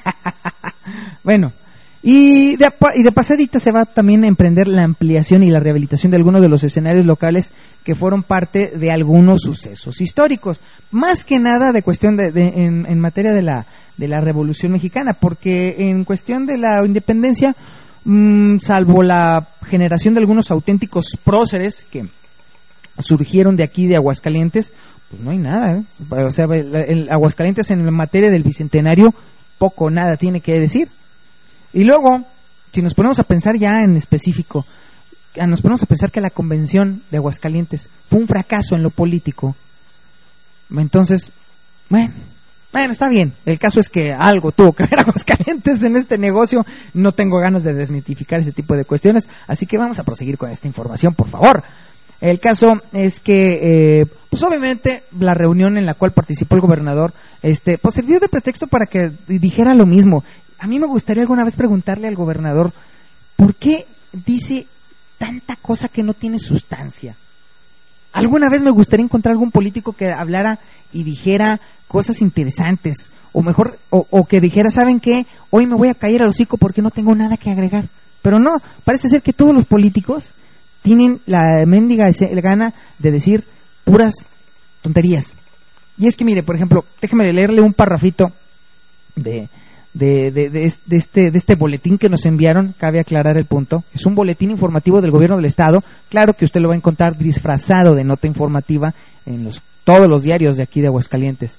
Bueno, y de, y de pasadita se va también a emprender la ampliación y la rehabilitación de algunos de los escenarios locales que fueron parte de algunos sucesos históricos, más que nada de cuestión de, de en, en materia de la de la Revolución Mexicana, porque en cuestión de la independencia, mmm, salvo la generación de algunos auténticos próceres que surgieron de aquí de Aguascalientes, pues no hay nada, ¿eh? O sea, el, el Aguascalientes en materia del bicentenario poco o nada tiene que decir. Y luego, si nos ponemos a pensar ya en específico, nos ponemos a pensar que la convención de Aguascalientes fue un fracaso en lo político, entonces, bueno, bueno, está bien. El caso es que algo tuvo que ver Aguascalientes en este negocio. No tengo ganas de desmitificar ese tipo de cuestiones, así que vamos a proseguir con esta información, por favor. El caso es que, eh, pues obviamente, la reunión en la cual participó el gobernador, este, pues sirvió de pretexto para que dijera lo mismo. A mí me gustaría alguna vez preguntarle al gobernador, ¿por qué dice tanta cosa que no tiene sustancia? Alguna vez me gustaría encontrar algún político que hablara y dijera cosas interesantes, o mejor, o, o que dijera, ¿saben qué? Hoy me voy a caer al hocico porque no tengo nada que agregar. Pero no, parece ser que todos los políticos tienen la mendiga gana de decir puras tonterías. Y es que mire, por ejemplo, déjeme leerle un parrafito de... De, de, de, de, este, de este boletín que nos enviaron. Cabe aclarar el punto, es un boletín informativo del gobierno del estado. Claro que usted lo va a encontrar disfrazado de nota informativa en los, todos los diarios de aquí de Aguascalientes.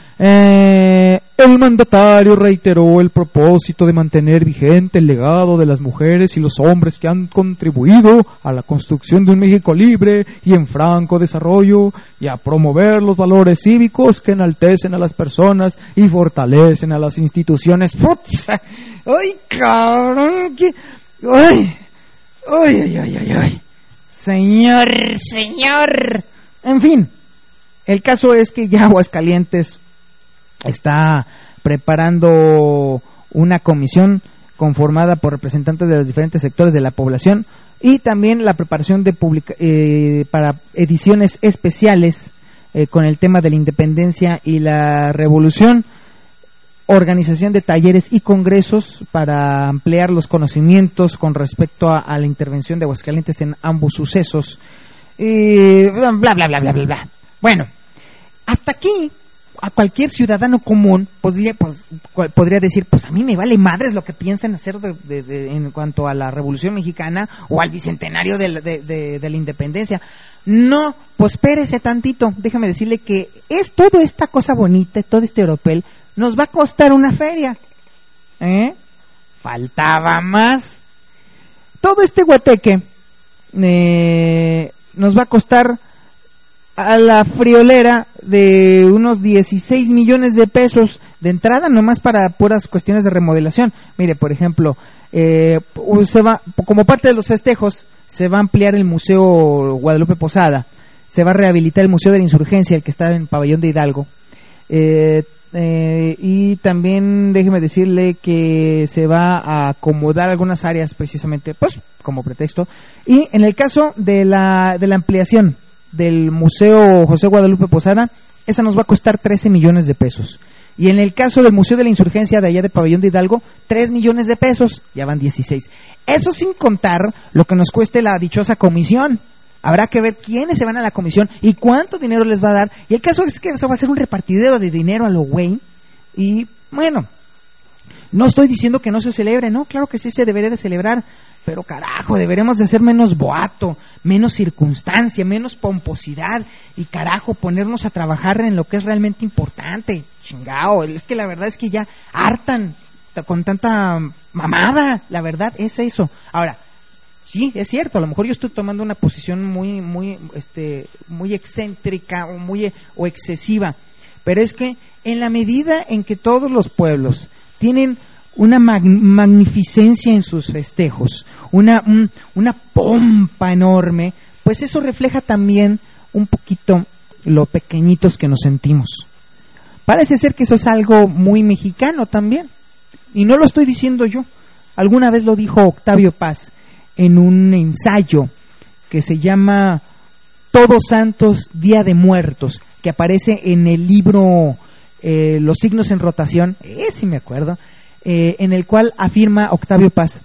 Eh, el mandatario reiteró el propósito de mantener vigente el legado de las mujeres y los hombres que han contribuido a la construcción de un México libre y en franco desarrollo, y a promover los valores cívicos que enaltecen a las personas y fortalecen a las instituciones. ¡Putz! ¡Ay, cabrón! ¿Qué? ¡Ay! ¡Ay, ay, ay, ay, ay! ¡Señor, señor! En fin, el caso es que ya Aguascalientes está preparando una comisión conformada por representantes de los diferentes sectores de la población, y también la preparación de publica- eh, para ediciones especiales eh, con el tema de la independencia y la revolución, organización de talleres y congresos para ampliar los conocimientos con respecto a, a la intervención de Aguascalientes en ambos sucesos, y bla bla bla bla bla bla. Bueno, hasta aquí a cualquier ciudadano común podría, pues, cual, podría decir, pues a mí me vale madres lo que piensan hacer de, de, de, en cuanto a la Revolución Mexicana o al bicentenario de, de, de, de la independencia. No, pues espérese tantito, déjame decirle que es toda esta cosa bonita, todo este oropel, nos va a costar una feria. ¿Eh? Faltaba más. Todo este guateque eh, nos va a costar a la friolera de unos dieciséis millones de pesos de entrada, nomás para puras cuestiones de remodelación. Mire, por ejemplo, eh, se va, como parte de los festejos, se va a ampliar el Museo Guadalupe Posada, se va a rehabilitar el Museo de la Insurgencia, el que está en Pabellón de Hidalgo, eh, eh, y también déjeme decirle que se va a acomodar algunas áreas precisamente, pues, como pretexto. Y en el caso de la, de la ampliación del Museo José Guadalupe Posada, esa nos va a costar trece millones de pesos. Y en el caso del Museo de la Insurgencia de allá de Pabellón de Hidalgo, tres millones de pesos, ya van dieciséis. Eso sin contar lo que nos cueste la dichosa comisión. Habrá que ver quiénes se van a la comisión y cuánto dinero les va a dar. Y el caso es que eso va a ser un repartidero de dinero a lo güey. Y bueno, no estoy diciendo que no se celebre, no, claro que sí se debería de celebrar. Pero carajo, deberemos de hacer menos boato, menos circunstancia, menos pomposidad y carajo, ponernos a trabajar en lo que es realmente importante. Chingao, es que la verdad es que ya hartan con tanta mamada, la verdad es eso. Ahora, sí, es cierto, a lo mejor yo estoy tomando una posición muy, muy, este, muy excéntrica o muy o excesiva, pero es que en la medida en que todos los pueblos tienen una mag- magnificencia en sus festejos, una, un, una pompa enorme, pues eso refleja también un poquito lo pequeñitos que nos sentimos. Parece ser que eso es algo muy mexicano también, y no lo estoy diciendo yo. Alguna vez lo dijo Octavio Paz en un ensayo que se llama Todos Santos, Día de Muertos, que aparece en el libro eh, Los signos en rotación, eh, sí me acuerdo, Eh, en el cual afirma Octavio Paz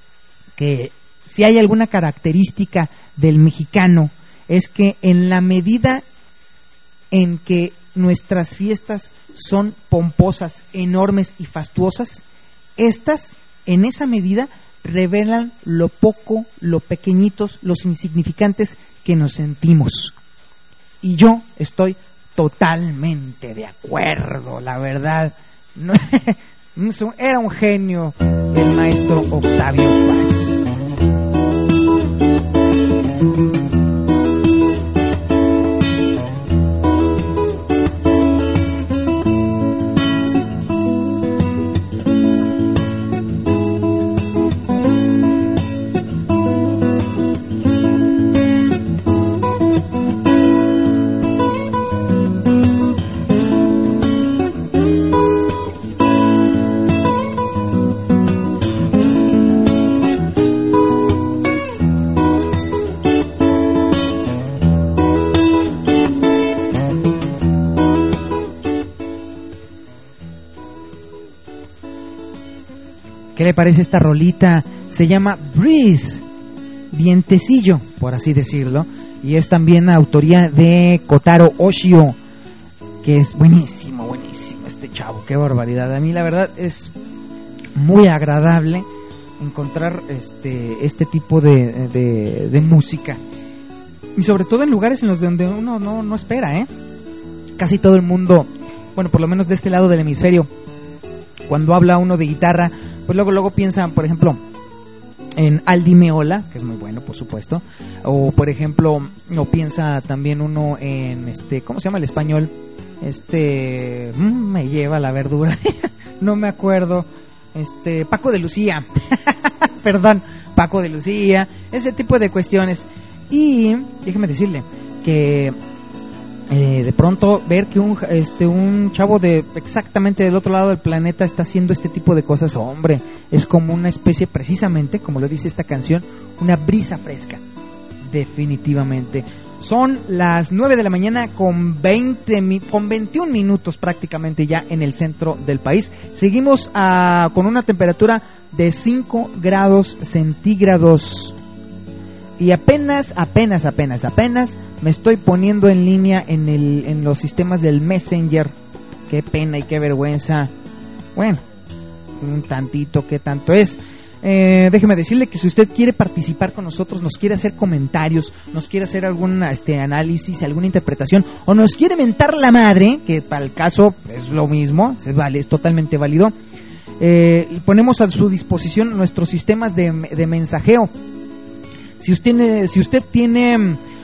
que si hay alguna característica del mexicano es que en la medida en que nuestras fiestas son pomposas, enormes y fastuosas, estas en esa medida revelan lo poco, lo pequeñitos, los insignificantes que nos sentimos. Y yo estoy totalmente de acuerdo, la verdad. No, era un genio el maestro Octavio Paz. ¿Qué le parece esta rolita? Se llama Breeze, vientecillo, por así decirlo, y es también autoría de Kotaro Oshio, que es buenísimo, buenísimo este chavo, qué barbaridad. A mí la verdad es muy agradable encontrar este este tipo de, de, de música, y sobre todo en lugares en los donde uno no, no espera, ¿eh? Casi todo el mundo, bueno, por lo menos de este lado del hemisferio, cuando habla uno de guitarra, pues luego luego piensan, por ejemplo, en Aldi Meola, que es muy bueno, por supuesto, o por ejemplo, o piensa también uno en este, ¿cómo se llama el español? Este, mmm, me lleva la verdura, no me acuerdo, este, Paco de Lucía, perdón, Paco de Lucía, ese tipo de cuestiones. Y déjeme decirle que Eh, de pronto ver que un este un chavo de exactamente del otro lado del planeta está haciendo este tipo de cosas, hombre, es como una especie, precisamente como lo dice esta canción, una brisa fresca, definitivamente. Son las nueve de la mañana con veinte con veintiún minutos prácticamente ya en el centro del país. Seguimos a, con una temperatura de cinco grados centígrados. Y apenas, apenas, apenas, apenas me estoy poniendo en línea en el en los sistemas del Messenger qué pena y qué vergüenza. Bueno, un tantito, qué tanto es. Eh, déjeme decirle que si usted quiere participar con nosotros, nos quiere hacer comentarios, nos quiere hacer algún este, análisis, alguna interpretación, o nos quiere mentar la madre, que para el caso es lo mismo, se vale, es totalmente válido, eh, ponemos a su disposición nuestros sistemas de, de mensajeo. Si usted tiene, si usted tiene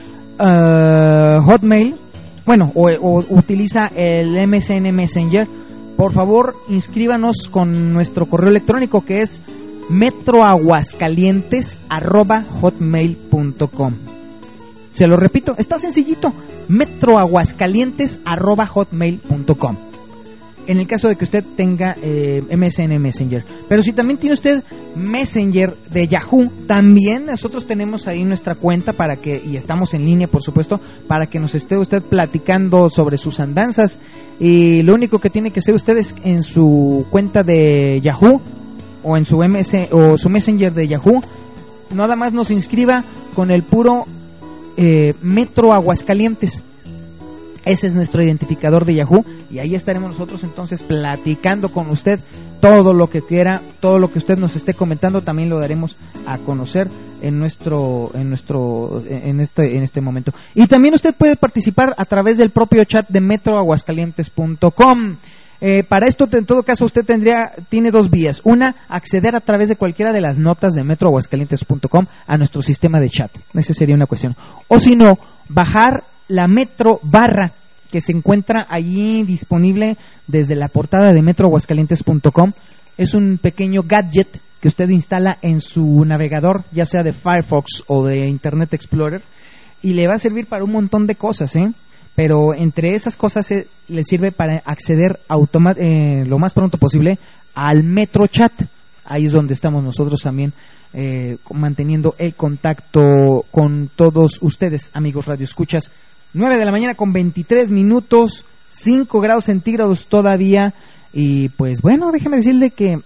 uh, Hotmail, bueno, o, o utiliza el M S N Messenger, por favor inscríbanos con nuestro correo electrónico, que es metroaguascalientes arroba hotmail punto com. Se lo repito, está sencillito, metroaguascalientes arroba hotmail punto com. En el caso de que usted tenga eh, M S N Messenger. Pero si también tiene usted Messenger de Yahoo, también nosotros tenemos ahí nuestra cuenta para que, y estamos en línea por supuesto, para que nos esté usted platicando sobre sus andanzas. Y lo único que tiene que hacer usted es en su cuenta de Yahoo o en su M S o su Messenger de Yahoo, nada más nos inscriba con el puro eh, Metro Aguascalientes. Ese es nuestro identificador de Yahoo, y ahí estaremos nosotros entonces platicando con usted todo lo que quiera, todo lo que usted nos esté comentando, también lo daremos a conocer en nuestro en nuestro en este en este momento. Y también usted puede participar a través del propio chat de metro aguascalientes punto com. Eh, para esto, en todo caso, usted tendría tiene dos vías. Una, acceder a través de cualquiera de las notas de metro aguascalientes punto com a nuestro sistema de chat. Esa sería una cuestión. O si no, bajar la Metro barra que se encuentra allí disponible desde la portada de metro aguascalientes punto com. Es un pequeño gadget que usted instala en su navegador, ya sea de Firefox o de Internet Explorer, y le va a servir para un montón de cosas, ¿eh? Pero entre esas cosas eh, le sirve para acceder automa- eh, lo más pronto posible al Metro Chat. Ahí es donde estamos nosotros también eh, manteniendo el contacto con todos ustedes, amigos radioescuchas. nueve de la mañana con veintitrés minutos, cinco grados centígrados todavía. Y pues bueno, déjeme decirle que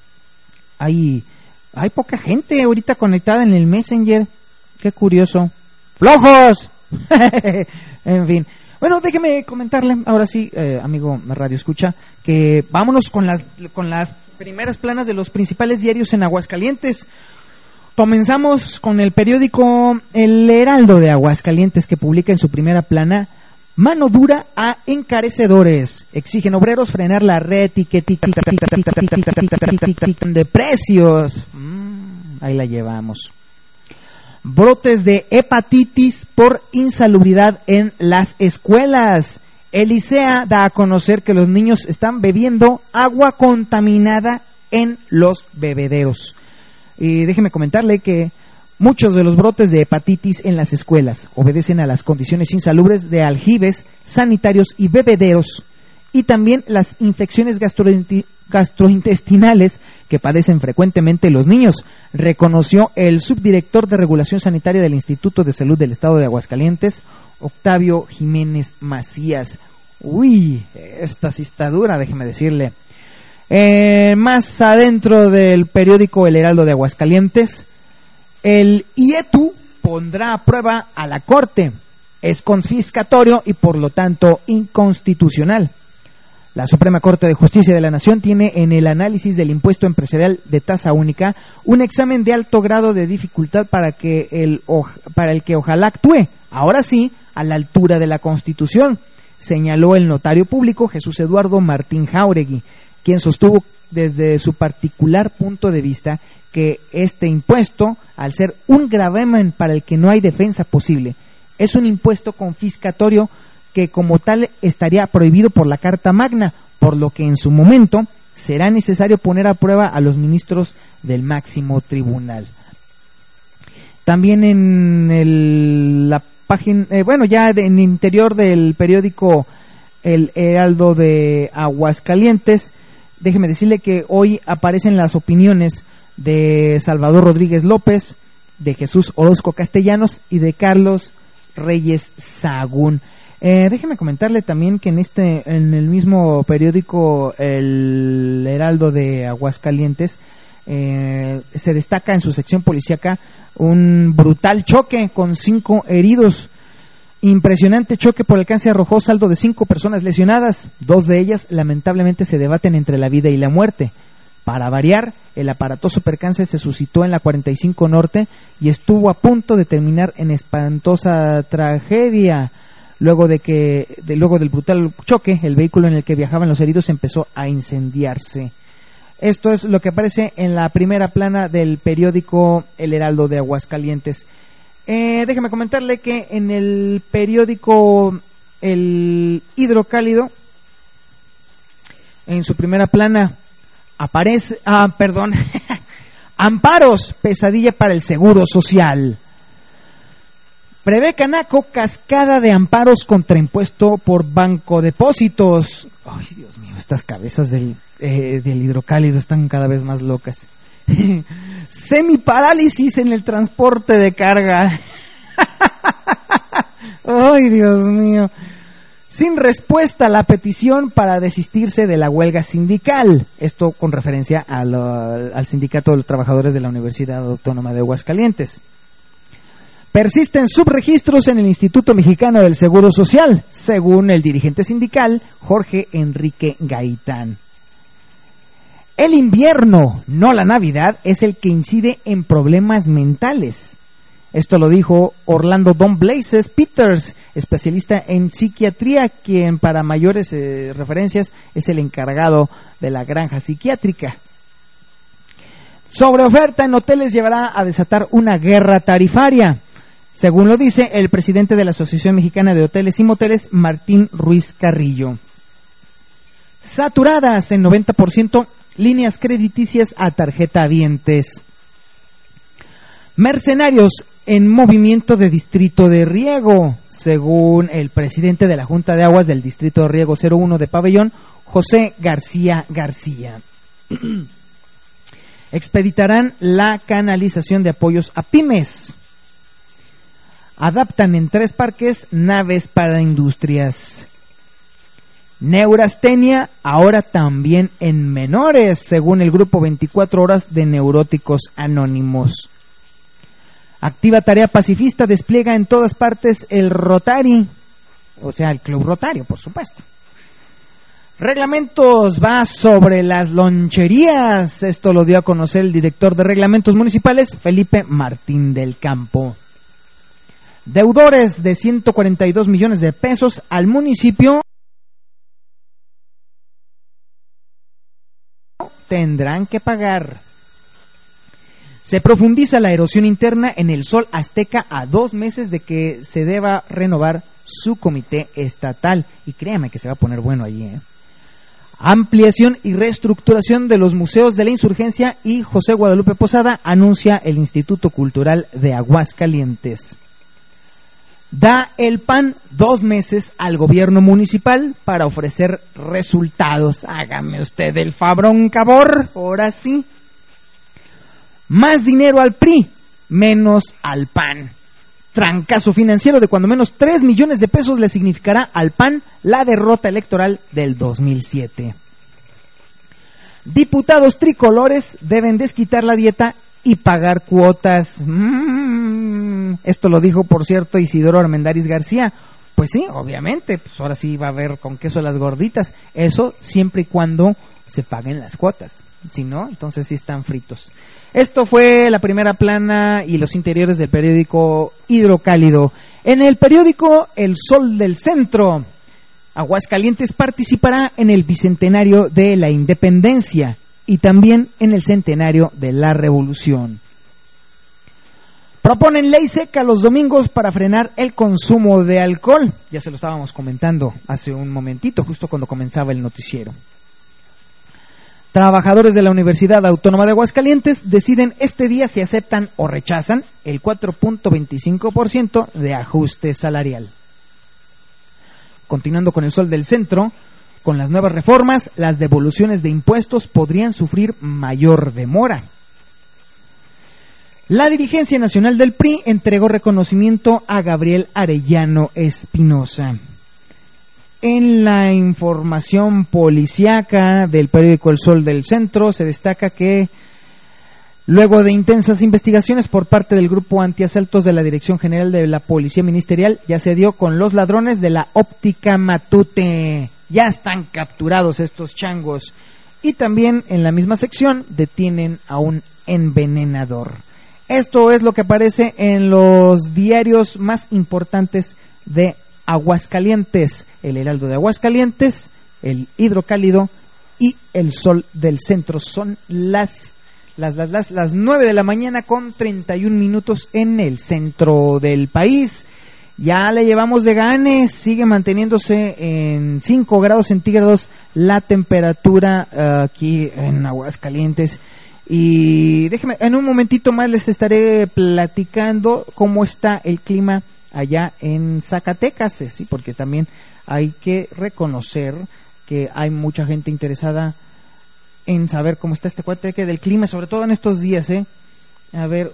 hay, hay poca gente ahorita conectada en el Messenger. Qué curioso. ¡Flojos! En fin, bueno, déjeme comentarle ahora sí, eh, amigo Radio Escucha, que vámonos con las con las primeras planas de los principales diarios en Aguascalientes. Comenzamos con el periódico El Heraldo de Aguascalientes, que publica en su primera plana: mano dura a encarecedores, exigen obreros frenar la reetiquetización de precios. Mm, ahí la llevamos. Brotes de hepatitis por insalubridad en las escuelas. El ICEA da a conocer que los niños están bebiendo agua contaminada en los bebederos. Y déjeme comentarle que muchos de los brotes de hepatitis en las escuelas obedecen a las condiciones insalubres de aljibes sanitarios y bebederos, y también las infecciones gastrointestinales gastrointestinales que padecen frecuentemente los niños, reconoció el subdirector de Regulación Sanitaria del Instituto de Salud del Estado de Aguascalientes, Octavio Jiménez Macías. Uy, esta sí está dura, déjeme decirle. Eh, más adentro del periódico El Heraldo de Aguascalientes, el I E T U pondrá a prueba a la Corte. Es confiscatorio y por lo tanto inconstitucional. La Suprema Corte de Justicia de la Nación tiene en el análisis del impuesto empresarial de tasa única un examen de alto grado de dificultad para que el para el que ojalá actúe, ahora sí, a la altura de la Constitución, señaló el notario público Jesús Eduardo Martín Jáuregui, quien sostuvo desde su particular punto de vista que este impuesto, al ser un gravamen para el que no hay defensa posible, es un impuesto confiscatorio que como tal estaría prohibido por la Carta Magna, por lo que en su momento será necesario poner a prueba a los ministros del máximo tribunal. También en el, la página, eh, bueno, ya de, en el interior del periódico El Heraldo de Aguascalientes, déjeme decirle que hoy aparecen las opiniones de Salvador Rodríguez López, de Jesús Orozco Castellanos y de Carlos Reyes Sagún. Eh, déjeme comentarle también que en este, en el mismo periódico El Heraldo de Aguascalientes, eh, se destaca en su sección policíaca un brutal choque con cinco heridos. Impresionante choque por alcance arrojó saldo de cinco personas lesionadas. Dos de ellas lamentablemente se debaten entre la vida y la muerte. Para variar, el aparatoso percance se suscitó en la cuarenta y cinco Norte y estuvo a punto de terminar en espantosa tragedia. Luego de que, de, luego del brutal choque, el vehículo en el que viajaban los heridos empezó a incendiarse. Esto es lo que aparece en la primera plana del periódico El Heraldo de Aguascalientes. Eh, déjame comentarle que en el periódico El Hidrocálido, en su primera plana, aparece, ah, perdón, amparos, pesadilla para el Seguro Social. Prevé Canaco cascada de amparos contra impuesto por Banco Depósitos. Ay, Dios mío, estas cabezas del, eh, del Hidrocálido están cada vez más locas. Semiparálisis en el transporte de carga. Ay, Dios mío. Sin respuesta a la petición para desistirse de la huelga sindical. Esto con referencia a lo, al Sindicato de los Trabajadores de la Universidad Autónoma de Aguascalientes. Persisten subregistros en el Instituto Mexicano del Seguro Social, según el dirigente sindical Jorge Enrique Gaitán. El invierno, no la Navidad, es el que incide en problemas mentales. Esto lo dijo Orlando Don Blazes Peters, especialista en psiquiatría, quien para mayores eh, referencias es el encargado de la granja psiquiátrica. Sobreoferta en hoteles llevará a desatar una guerra tarifaria, según lo dice el presidente de la Asociación Mexicana de Hoteles y Moteles, Martín Ruiz Carrillo. Saturadas en noventa por ciento líneas crediticias a tarjetavientes. Mercenarios en movimiento de distrito de riego, según el presidente de la Junta de Aguas del Distrito de Riego cero uno de Pabellón, José García García. Expeditarán la canalización de apoyos a pymes. Adaptan en tres parques naves para industrias. Neurastenia ahora también en menores, según el grupo veinticuatro horas de Neuróticos Anónimos. Activa tarea pacifista despliega en todas partes el Rotary, o sea, el Club Rotario, por supuesto. Reglamentos va sobre las loncherías. Esto lo dio a conocer el director de Reglamentos Municipales, Felipe Martín del Campo. Deudores de ciento cuarenta y dos millones de pesos al municipio tendrán que pagar. Se profundiza la erosión interna en el Sol Azteca a dos meses de que se deba renovar su comité estatal. Y créame que se va a poner bueno allí, ¿eh? Ampliación y reestructuración de los museos de la Insurgencia y José Guadalupe Posada anuncia el Instituto Cultural de Aguascalientes. Da el P A N dos meses al gobierno municipal para ofrecer resultados. Hágame usted el fabrón cabor, ahora sí. Más dinero al P R I, menos al P A N. Trancazo financiero de cuando menos tres millones de pesos le significará al P A N la derrota electoral del dos mil siete. Diputados tricolores deben desquitar la dieta y pagar cuotas. Mm, esto lo dijo, por cierto, Isidoro Armendáriz García. Pues sí, obviamente, pues ahora sí va a haber con queso las gorditas. Eso siempre y cuando se paguen las cuotas. Si no, entonces sí están fritos. Esto fue la primera plana y los interiores del periódico Hidrocálido. En el periódico El Sol del Centro, Aguascalientes participará en el bicentenario de la Independencia y también en el centenario de la Revolución. Proponen ley seca los domingos para frenar el consumo de alcohol. Ya se lo estábamos comentando hace un momentito, justo cuando comenzaba el noticiero. Trabajadores de la Universidad Autónoma de Aguascalientes deciden este día si aceptan o rechazan el cuatro punto veinticinco por ciento de ajuste salarial. Continuando con el Sol del Centro, con las nuevas reformas, las devoluciones de impuestos podrían sufrir mayor demora. La dirigencia nacional del P R I entregó reconocimiento a Gabriel Arellano Espinosa. En la información policíaca del periódico El Sol del Centro se destaca que Luego de intensas investigaciones por parte del Grupo Antiasaltos de la Dirección General de la Policía Ministerial, ya se dio con los ladrones de la óptica Matute. Ya están capturados estos changos. Y también en la misma sección detienen a un envenenador. Esto es lo que aparece en los diarios más importantes de Aguascalientes: El Heraldo de Aguascalientes, El Hidrocálido y El Sol del Centro. Son las Las, las, las, las nueve de la mañana con treinta y un minutos en el centro del país. Ya le llevamos de ganes, sigue manteniéndose en cinco grados centígrados la temperatura uh, aquí en Aguascalientes. Y déjeme, en un momentito más les estaré platicando cómo está el clima allá en Zacatecas, eh, sí, porque también hay que reconocer que hay mucha gente interesada en saber cómo está este cuate que del clima, sobre todo en estos días, ¿eh? A ver,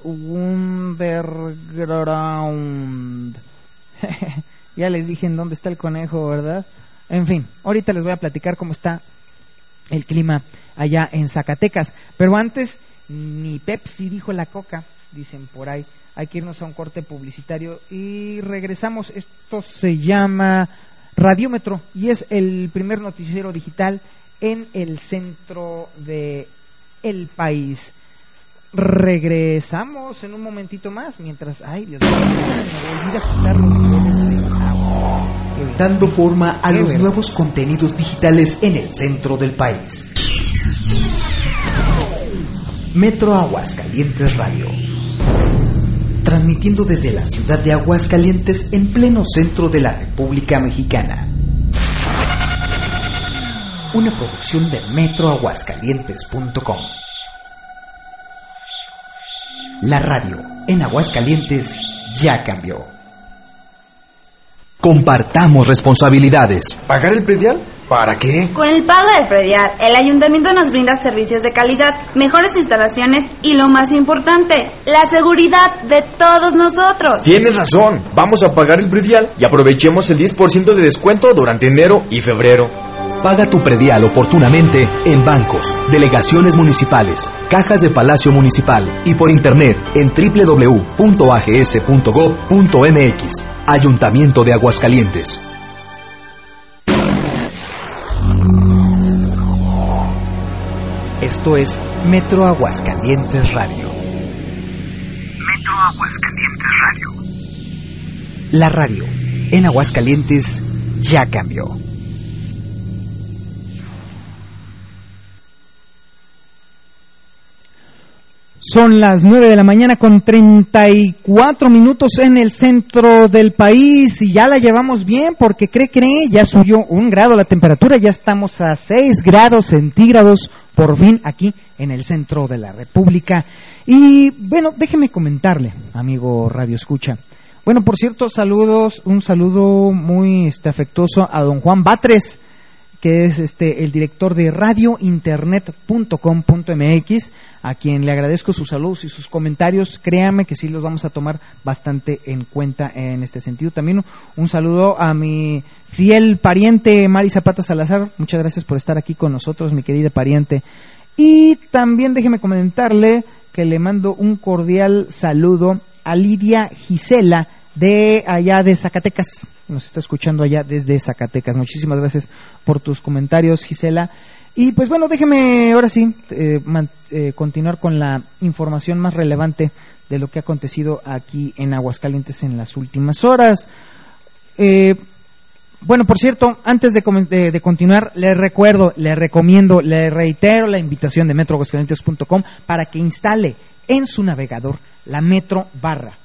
Underground. Ya les dije en dónde está el conejo, ¿verdad? En fin, ahorita les voy a platicar cómo está el clima allá en Zacatecas. Pero antes, ni Pepsi dijo la coca, dicen por ahí. Hay que irnos a un corte publicitario y regresamos. Esto se llama Radiómetro y es el primer noticiero digital en el centro de el país. Regresamos en un momentito más mientras, ay Dios mío, me olvidé quitar los boletos de agua. Dando forma a los nuevos contenidos digitales en el centro del país. Metro Aguascalientes Radio, transmitiendo desde la ciudad de Aguascalientes en pleno centro de la República Mexicana. Una producción de metro aguascalientes punto com. La radio en Aguascalientes ya cambió. Compartamos responsabilidades. ¿Pagar el predial? ¿Para qué? Con el pago del predial, el ayuntamiento nos brinda servicios de calidad, mejores instalaciones y lo más importante, la seguridad de todos nosotros. Tienes razón. Vamos a pagar el predial y aprovechemos el diez por ciento de descuento durante enero y febrero. Paga tu predial oportunamente en bancos, delegaciones municipales, cajas de Palacio Municipal y por internet en doble u doble u doble u punto a g s punto gob punto m x. Ayuntamiento de Aguascalientes. Esto es Metro Aguascalientes Radio. Metro Aguascalientes Radio. La radio en Aguascalientes ya cambió. Son las nueve de la mañana con treinta y cuatro minutos en el centro del país y ya la llevamos bien porque cree, cree, ya subió un grado la temperatura, ya estamos a seis grados centígrados por fin aquí en el centro de la República. Y bueno, déjeme comentarle, amigo Radio Escucha. Bueno, por cierto, saludos, un saludo muy este, afectuoso a don Juan Batres, que es este el director de radio internet punto com punto m x, a quien le agradezco sus saludos y sus comentarios. Créame que sí los vamos a tomar bastante en cuenta en este sentido. También un saludo a mi fiel pariente Mari Zapata Salazar. Muchas gracias por estar aquí con nosotros, mi querida pariente. Y también déjeme comentarle que le mando un cordial saludo a Lidia Gisela de allá de Zacatecas. Nos está escuchando allá desde Zacatecas. Muchísimas gracias por tus comentarios, Gisela. Y pues bueno, déjeme ahora sí eh, man, eh, continuar con la información más relevante de lo que ha acontecido aquí en Aguascalientes en las últimas horas. Eh, bueno, por cierto, antes de, de, de continuar, le recuerdo, le recomiendo, le reitero la invitación de metro aguascalientes punto com para que instale en su navegador la Metro Barra.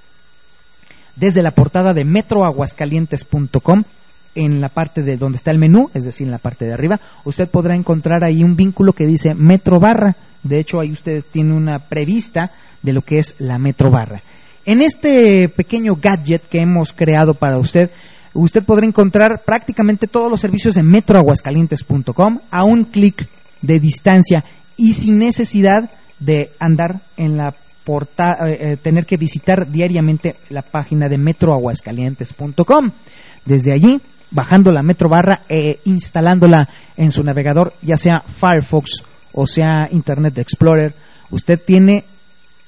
Desde la portada de metro aguascalientes punto com, en la parte de donde está el menú, es decir, en la parte de arriba, usted podrá encontrar ahí un vínculo que dice Metro Barra. De hecho, ahí usted tiene una prevista de lo que es la Metro Barra. En este pequeño gadget que hemos creado para usted, usted podrá encontrar prácticamente todos los servicios de metro aguascalientes punto com a un clic de distancia y sin necesidad de andar en la porta, eh, tener que visitar diariamente la página de metro aguascalientes punto com. Desde allí, bajando la Metro Barra e instalándola en su navegador, ya sea Firefox o sea Internet Explorer, usted tiene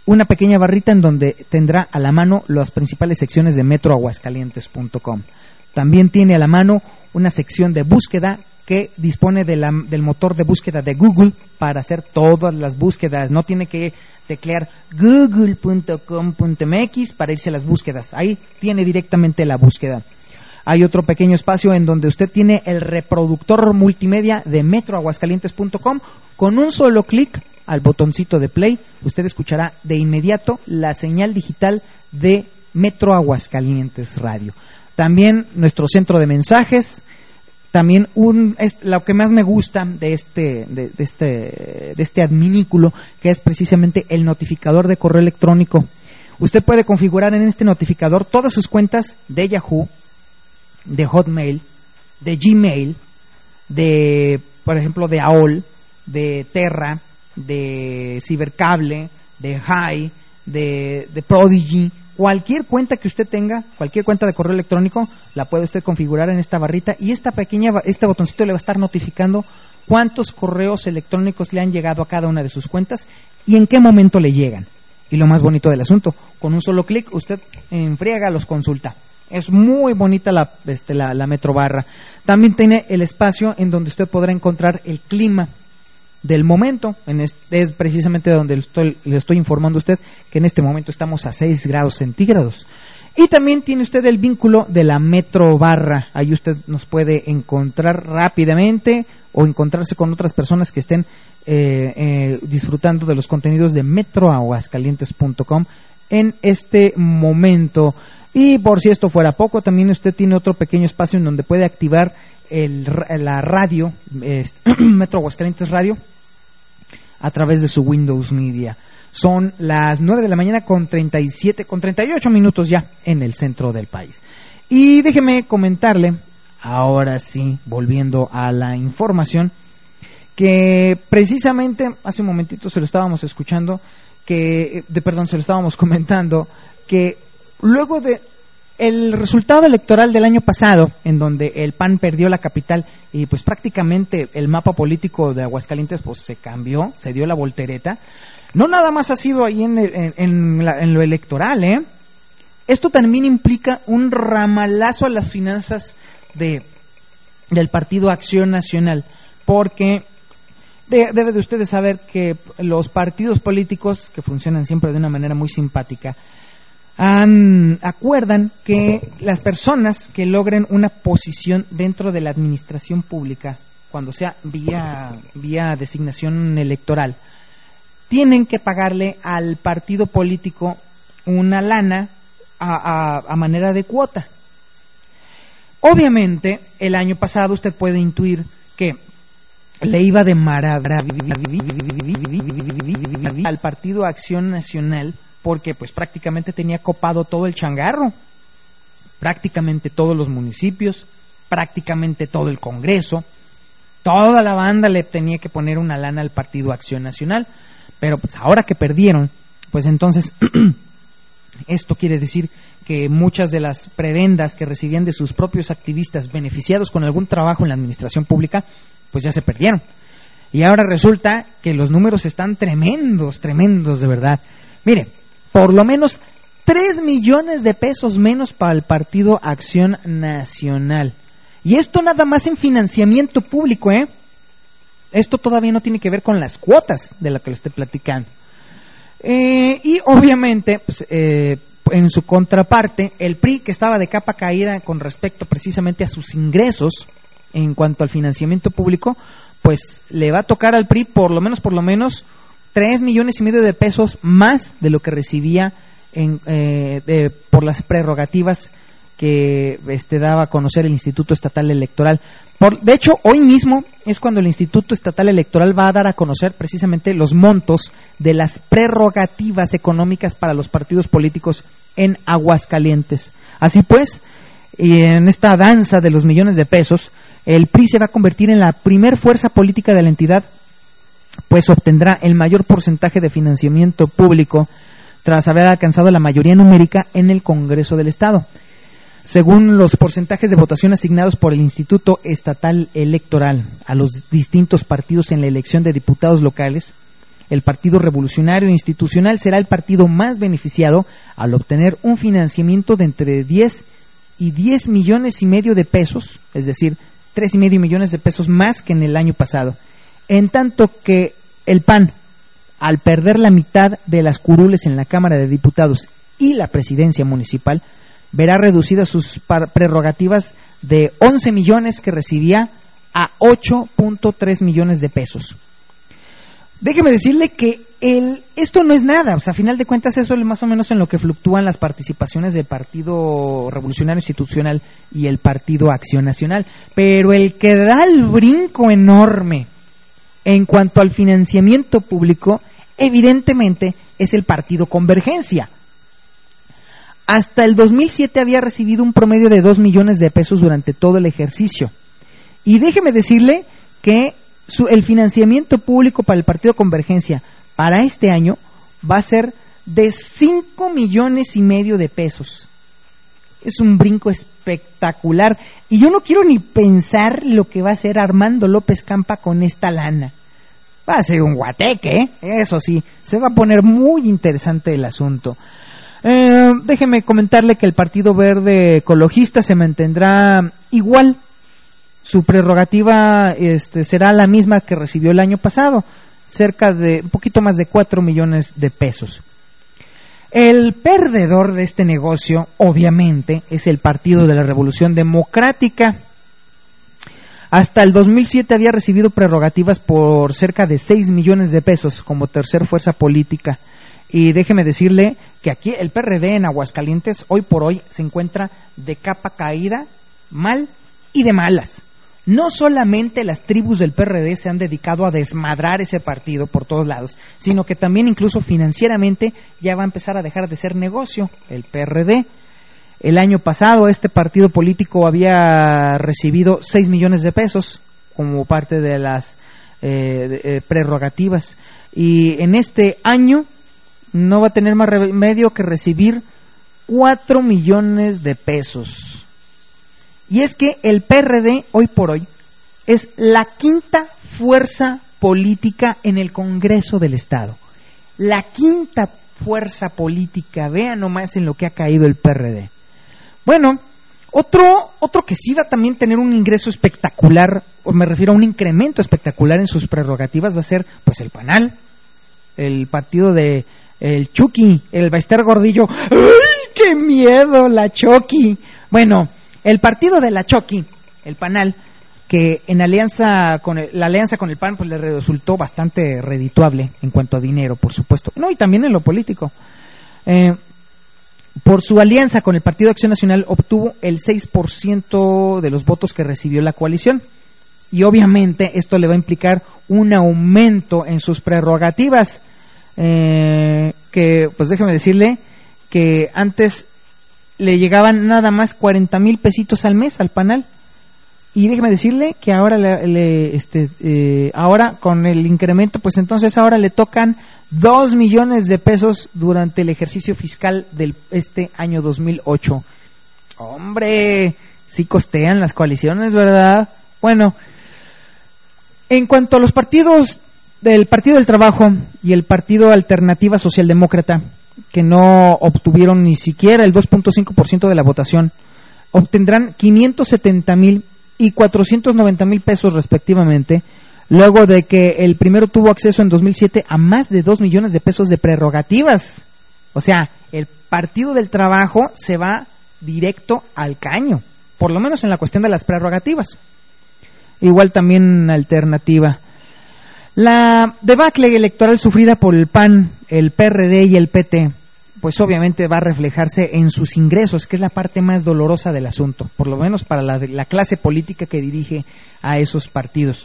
una pequeña barrita en donde tendrá a la mano las principales secciones de metro aguascalientes punto com. También tiene a la mano una sección de búsqueda que dispone de la, del motor de búsqueda de Google para hacer todas las búsquedas. No tiene que teclear google punto com punto m x para irse a las búsquedas. Ahí tiene directamente la búsqueda. Hay otro pequeño espacio en donde usted tiene el reproductor multimedia de metro aguascalientes punto com. Con un solo clic al botoncito de play, usted escuchará de inmediato la señal digital de Metro Aguascalientes Radio. También nuestro centro de mensajes. También un es, lo que más me gusta de este de, de este de este adminículo, que es precisamente el notificador de correo electrónico. Usted puede configurar en este notificador todas sus cuentas de Yahoo, de Hotmail, de Gmail, de, por ejemplo, de A O L, de Terra, de Cibercable, de Hi, de, de Prodigy. Cualquier cuenta que usted tenga, cualquier cuenta de correo electrónico, la puede usted configurar en esta barrita, y esta pequeña, este botoncito le va a estar notificando cuántos correos electrónicos le han llegado a cada una de sus cuentas y en qué momento le llegan. Y lo más bonito del asunto, con un solo clic usted en friega los consulta. Es muy bonita la, este, la, la Metro Barra. También tiene el espacio en donde usted podrá encontrar el clima del momento. En este, es precisamente donde le estoy, le estoy informando a usted que en este momento estamos a seis grados centígrados. Y también tiene usted el vínculo de la Metro Barra. Ahí usted nos puede encontrar rápidamente o encontrarse con otras personas que estén eh, eh, disfrutando de los contenidos de metro aguascalientes punto com en este momento. Y por si esto fuera poco, también usted tiene otro pequeño espacio en donde puede activar el, la radio, eh, Metro Aguascalientes Radio, a través de su Windows Media. Son las nueve de la mañana con treinta y siete, con treinta y ocho minutos ya en el centro del país. Y déjeme comentarle, ahora sí, volviendo a la información, que precisamente hace un momentito se lo estábamos escuchando, que, de perdón, se lo estábamos comentando, que luego de el resultado electoral del año pasado, en donde el P A N perdió la capital y pues prácticamente el mapa político de Aguascalientes pues se cambió, se dio la voltereta. No nada más ha sido ahí en, en, en, la, en lo electoral, ¿eh? Esto también implica un ramalazo a las finanzas de del Partido Acción Nacional, porque de, debe de ustedes saber que los partidos políticos, que funcionan siempre de una manera muy simpática, Han, acuerdan que las personas que logren una posición dentro de la administración pública, cuando sea vía, vía designación electoral, tienen que pagarle al partido político una lana a, a, a manera de cuota. Obviamente, el año pasado usted puede intuir que le iba de maravilla al Partido Acción Nacional, porque pues prácticamente tenía copado todo el changarro, prácticamente todos los municipios, prácticamente todo el Congreso, toda la banda le tenía que poner una lana al Partido Acción Nacional. Pero pues ahora que perdieron, pues entonces esto quiere decir que muchas de las prebendas que recibían de sus propios activistas beneficiados con algún trabajo en la administración pública, pues ya se perdieron. Y ahora resulta que los números están tremendos, tremendos de verdad. Mire, por lo menos tres millones de pesos menos para el Partido Acción Nacional. Y esto nada más en financiamiento público, ¿eh? Esto todavía no tiene que ver con las cuotas de las que le estoy platicando. Eh, y obviamente, pues, eh, en su contraparte, el P R I, que estaba de capa caída con respecto precisamente a sus ingresos en cuanto al financiamiento público, pues le va a tocar al P R I por lo menos, por lo menos, tres millones y medio de pesos más de lo que recibía en, eh, de, por las prerrogativas que este, daba a conocer el Instituto Estatal Electoral. Por, de hecho, hoy mismo es cuando el Instituto Estatal Electoral va a dar a conocer precisamente los montos de las prerrogativas económicas para los partidos políticos en Aguascalientes. Así pues, y en esta danza de los millones de pesos, el P R I se va a convertir en la primer fuerza política de la entidad, pues obtendrá el mayor porcentaje de financiamiento público tras haber alcanzado la mayoría numérica en el Congreso del Estado. Según los porcentajes de votación asignados por el Instituto Estatal Electoral a los distintos partidos en la elección de diputados locales, el Partido Revolucionario Institucional será el partido más beneficiado al obtener un financiamiento de entre diez y diez millones y medio de pesos, es decir, tres y medio millones de pesos más que en el año pasado. En tanto que el P A N, al perder la mitad de las curules en la Cámara de Diputados y la presidencia municipal, verá reducidas sus prerrogativas de once millones que recibía a ocho punto tres millones de pesos. Déjeme decirle que el, esto no es nada, o sea, a final de cuentas eso es más o menos en lo que fluctúan las participaciones del Partido Revolucionario Institucional y el Partido Acción Nacional, pero el que da el brinco enorme en cuanto al financiamiento público, evidentemente es el Partido Convergencia. Hasta el dos mil siete había recibido un promedio de dos millones de pesos durante todo el ejercicio. Y déjeme decirle que su, el financiamiento público para el Partido Convergencia para este año va a ser de cinco millones y medio de pesos. Es un brinco espectacular. Y yo no quiero ni pensar lo que va a hacer Armando López Campa con esta lana. Va a ser un guateque, ¿eh? Eso sí, se va a poner muy interesante el asunto. Eh, déjeme comentarle que el Partido Verde Ecologista se mantendrá igual. Su prerrogativa este, será la misma que recibió el año pasado, cerca de un poquito más de cuatro millones de pesos. El perdedor de este negocio, obviamente, es el Partido de la Revolución Democrática. Hasta el dos mil siete había recibido prerrogativas por cerca de seis millones de pesos como tercer fuerza política. Y déjeme decirle que aquí el P R D en Aguascalientes hoy por hoy se encuentra de capa caída, mal y de malas. No solamente las tribus del P R D se han dedicado a desmadrar ese partido por todos lados, sino que también incluso financieramente ya va a empezar a dejar de ser negocio el P R D. El año pasado este partido político había recibido seis millones de pesos como parte de las eh, de, eh, prerrogativas, y en este año no va a tener más remedio que recibir cuatro millones de pesos. Y es que el P R D hoy por hoy es la quinta fuerza política en el Congreso del Estado. La quinta fuerza política, vean nomás en lo que ha caído el P R D. Bueno, otro, otro que sí va a también tener un ingreso espectacular, o me refiero a un incremento espectacular en sus prerrogativas, va a ser pues el PANAL, el partido de el Chucky, el Baester Gordillo. ¡Ay, qué miedo, la Chucky! Bueno, el partido de la Chucky, el PANAL, que en alianza con el, la alianza con el P A N pues le resultó bastante redituable en cuanto a dinero, por supuesto, no, y también en lo político. Eh, por su alianza con el Partido Acción Nacional obtuvo el seis por ciento de los votos que recibió la coalición, y obviamente esto le va a implicar un aumento en sus prerrogativas, eh, que pues déjeme decirle que antes le llegaban nada más cuarenta mil pesitos al mes al PANAL. Y déjeme decirle que ahora le, le, este, eh, ahora con el incremento, pues entonces ahora le tocan dos millones de pesos durante el ejercicio fiscal del este año dos mil ocho. Hombre, sí costean las coaliciones, ¿verdad? Bueno, en cuanto a los partidos del Partido del Trabajo y el Partido Alternativa Socialdemócrata, que no obtuvieron ni siquiera el dos punto cinco por ciento de la votación, obtendrán quinientos setenta mil y cuatrocientos noventa mil pesos respectivamente, luego de que el primero tuvo acceso en dos mil siete a más de dos millones de pesos de prerrogativas. O sea, el Partido del Trabajo se va directo al caño, por lo menos en la cuestión de las prerrogativas. Igual también Alternativa. La debacle electoral sufrida por el P A N, el P R D y el P T, pues obviamente va a reflejarse en sus ingresos, que es la parte más dolorosa del asunto, por lo menos para la, la clase política que dirige a esos partidos.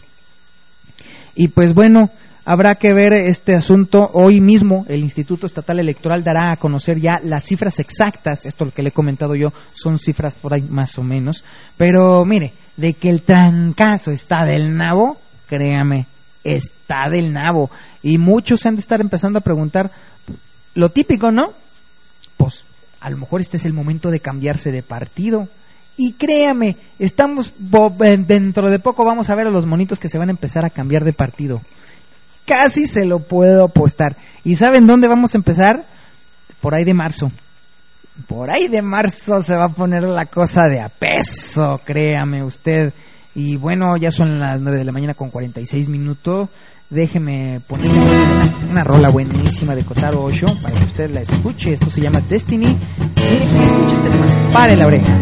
Y pues bueno, habrá que ver este asunto. Hoy mismo el Instituto Estatal Electoral dará a conocer ya las cifras exactas. Esto lo que le he comentado yo son cifras por ahí más o menos, pero mire, de que el trancazo está del nabo, créame, está del nabo. Y muchos se han de estar empezando a preguntar lo típico, ¿no? Pues a lo mejor este es el momento de cambiarse de partido. Y créame, estamos dentro de poco vamos a ver a los monitos que se van a empezar a cambiar de partido. casi se lo puedo apostar. ¿Y saben dónde vamos a empezar? Por ahí de marzo. Por ahí de marzo se va a poner la cosa de a peso, créame usted. Y bueno, ya son las nueve de la mañana con cuarenta y seis minutos. Déjeme ponerle una, una rola buenísima de Kotaro Osho para que usted la escuche. Esto se llama Destiny. Y escuche usted más. Pare la oreja.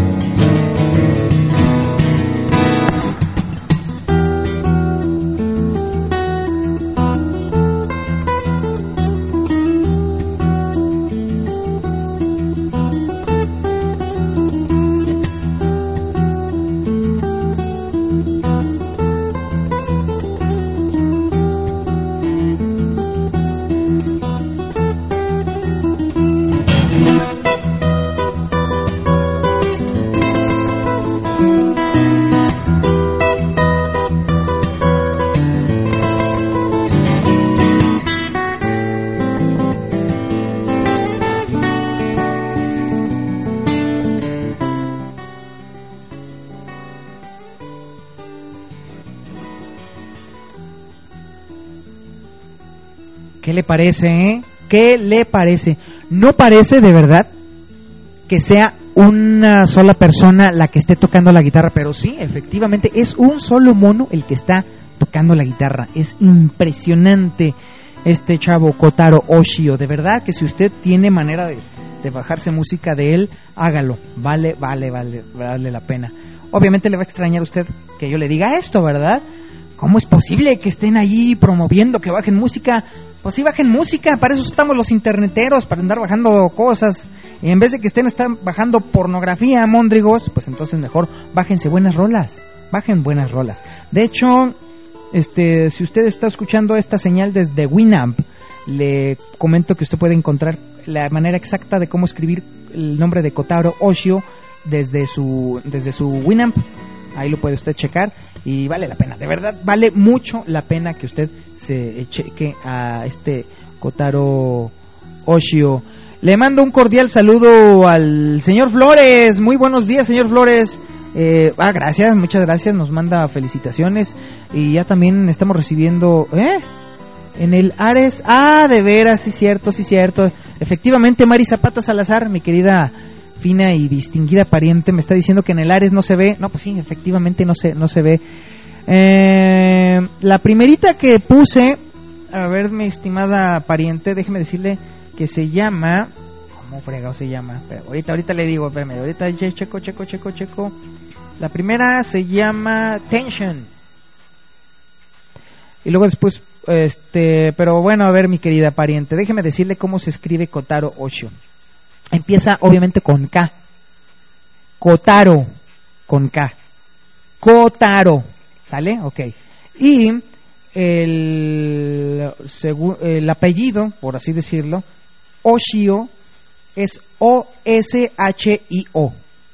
¿Qué le parece, eh? ¿Qué le parece? No parece de verdad que sea una sola persona la que esté tocando la guitarra, pero sí, efectivamente, es un solo mono el que está tocando la guitarra. Es impresionante este chavo Kotaro Oshio. De verdad que si usted tiene manera de, de bajarse música de él, hágalo. Vale, vale, vale, vale la pena. Obviamente le va a extrañar a usted que yo le diga esto, ¿verdad? ¿Cómo es posible que estén allí promoviendo que bajen música? Pues sí, bajen música, para eso estamos los interneteros, para andar bajando cosas. Y en vez de que estén están bajando pornografía, móndrigos, pues entonces mejor bájense buenas rolas, bajen buenas rolas. De hecho, este, si usted está escuchando esta señal desde Winamp, le comento que usted puede encontrar la manera exacta de cómo escribir el nombre de Kotaro Oshio desde su, desde su Winamp. Ahí lo puede usted checar y vale la pena, de verdad vale mucho la pena que usted se cheque a este Kotaro Oshio. Le mando un cordial saludo al señor Flores. Muy buenos días, señor Flores. Eh, ah, gracias, muchas gracias, nos manda felicitaciones y ya también estamos recibiendo, ¿eh? En el Ares, ah, de veras, sí cierto, sí cierto. Efectivamente, Mari Zapata Salazar, mi querida fina y distinguida pariente, me está diciendo que en el Ares no se ve. No, pues sí, efectivamente no se, no se ve. Eh, la primerita que puse, a ver, mi estimada pariente, déjeme decirle que se llama, ¿cómo fregado se llama? Pero ahorita, ahorita le digo, espérame, ahorita checo, checo, checo, checo. La primera se llama Tension. Y luego después, este, pero bueno, a ver, mi querida pariente, déjeme decirle cómo se escribe Kotaro Oshio. Empieza obviamente con K. Kotaro, con K. Kotaro, ¿sale? Ok. Y el, segu, el apellido, por así decirlo, Oshio, es O S H I O.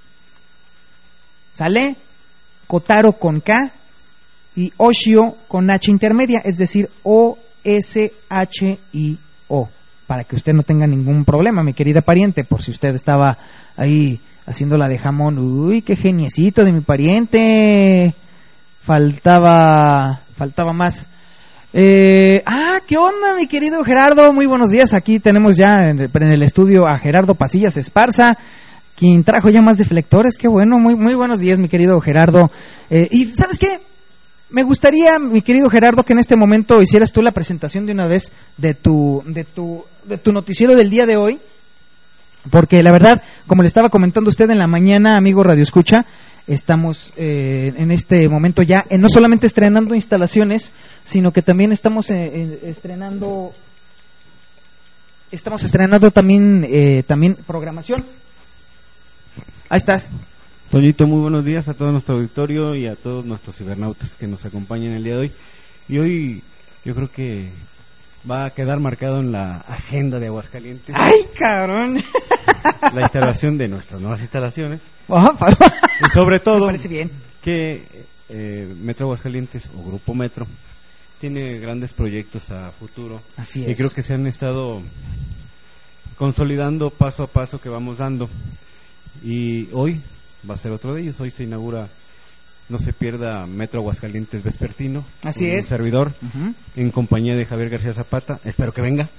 ¿Sale? Kotaro con K y Oshio con H intermedia, es decir, O S H I O. Para que usted no tenga ningún problema, mi querida pariente, por si usted estaba ahí haciéndola de jamón. Uy, qué geniecito de mi pariente. Faltaba, faltaba más. Eh, ah, ¿qué onda, mi querido Gerardo? Muy buenos días. Aquí tenemos ya en el, en el estudio a Gerardo Pasillas Esparza, quien trajo ya más deflectores. Qué bueno, muy, muy buenos días, mi querido Gerardo. Eh, y ¿sabes qué? Me gustaría, mi querido Gerardo, que en este momento hicieras tú la presentación de una vez de tu, de tu, de tu noticiero del día de hoy, porque la verdad, como le estaba comentando usted en la mañana, amigo Radio Escucha, estamos eh, en este momento ya eh, no solamente estrenando instalaciones, sino que también estamos eh, eh, estrenando, estamos estrenando también, eh, también programación. Ahí estás. Toñito, muy buenos días a todo nuestro auditorio y a todos nuestros cibernautas que nos acompañan el día de hoy. Y hoy yo creo que va a quedar marcado en la agenda de Aguascalientes. ¡Ay, cabrón! La instalación de nuestras nuevas instalaciones. Oh, y sobre todo, me parece bien que eh, Metro Aguascalientes o Grupo Metro tiene grandes proyectos a futuro. Así es. Y creo que se han estado consolidando paso a paso que vamos dando. Y hoy va a ser otro de ellos. Hoy se inaugura no se pierda Metro Aguascalientes Vespertino. Así un es. servidor, Uh-huh. en compañía de Javier García Zapata. Espero que venga.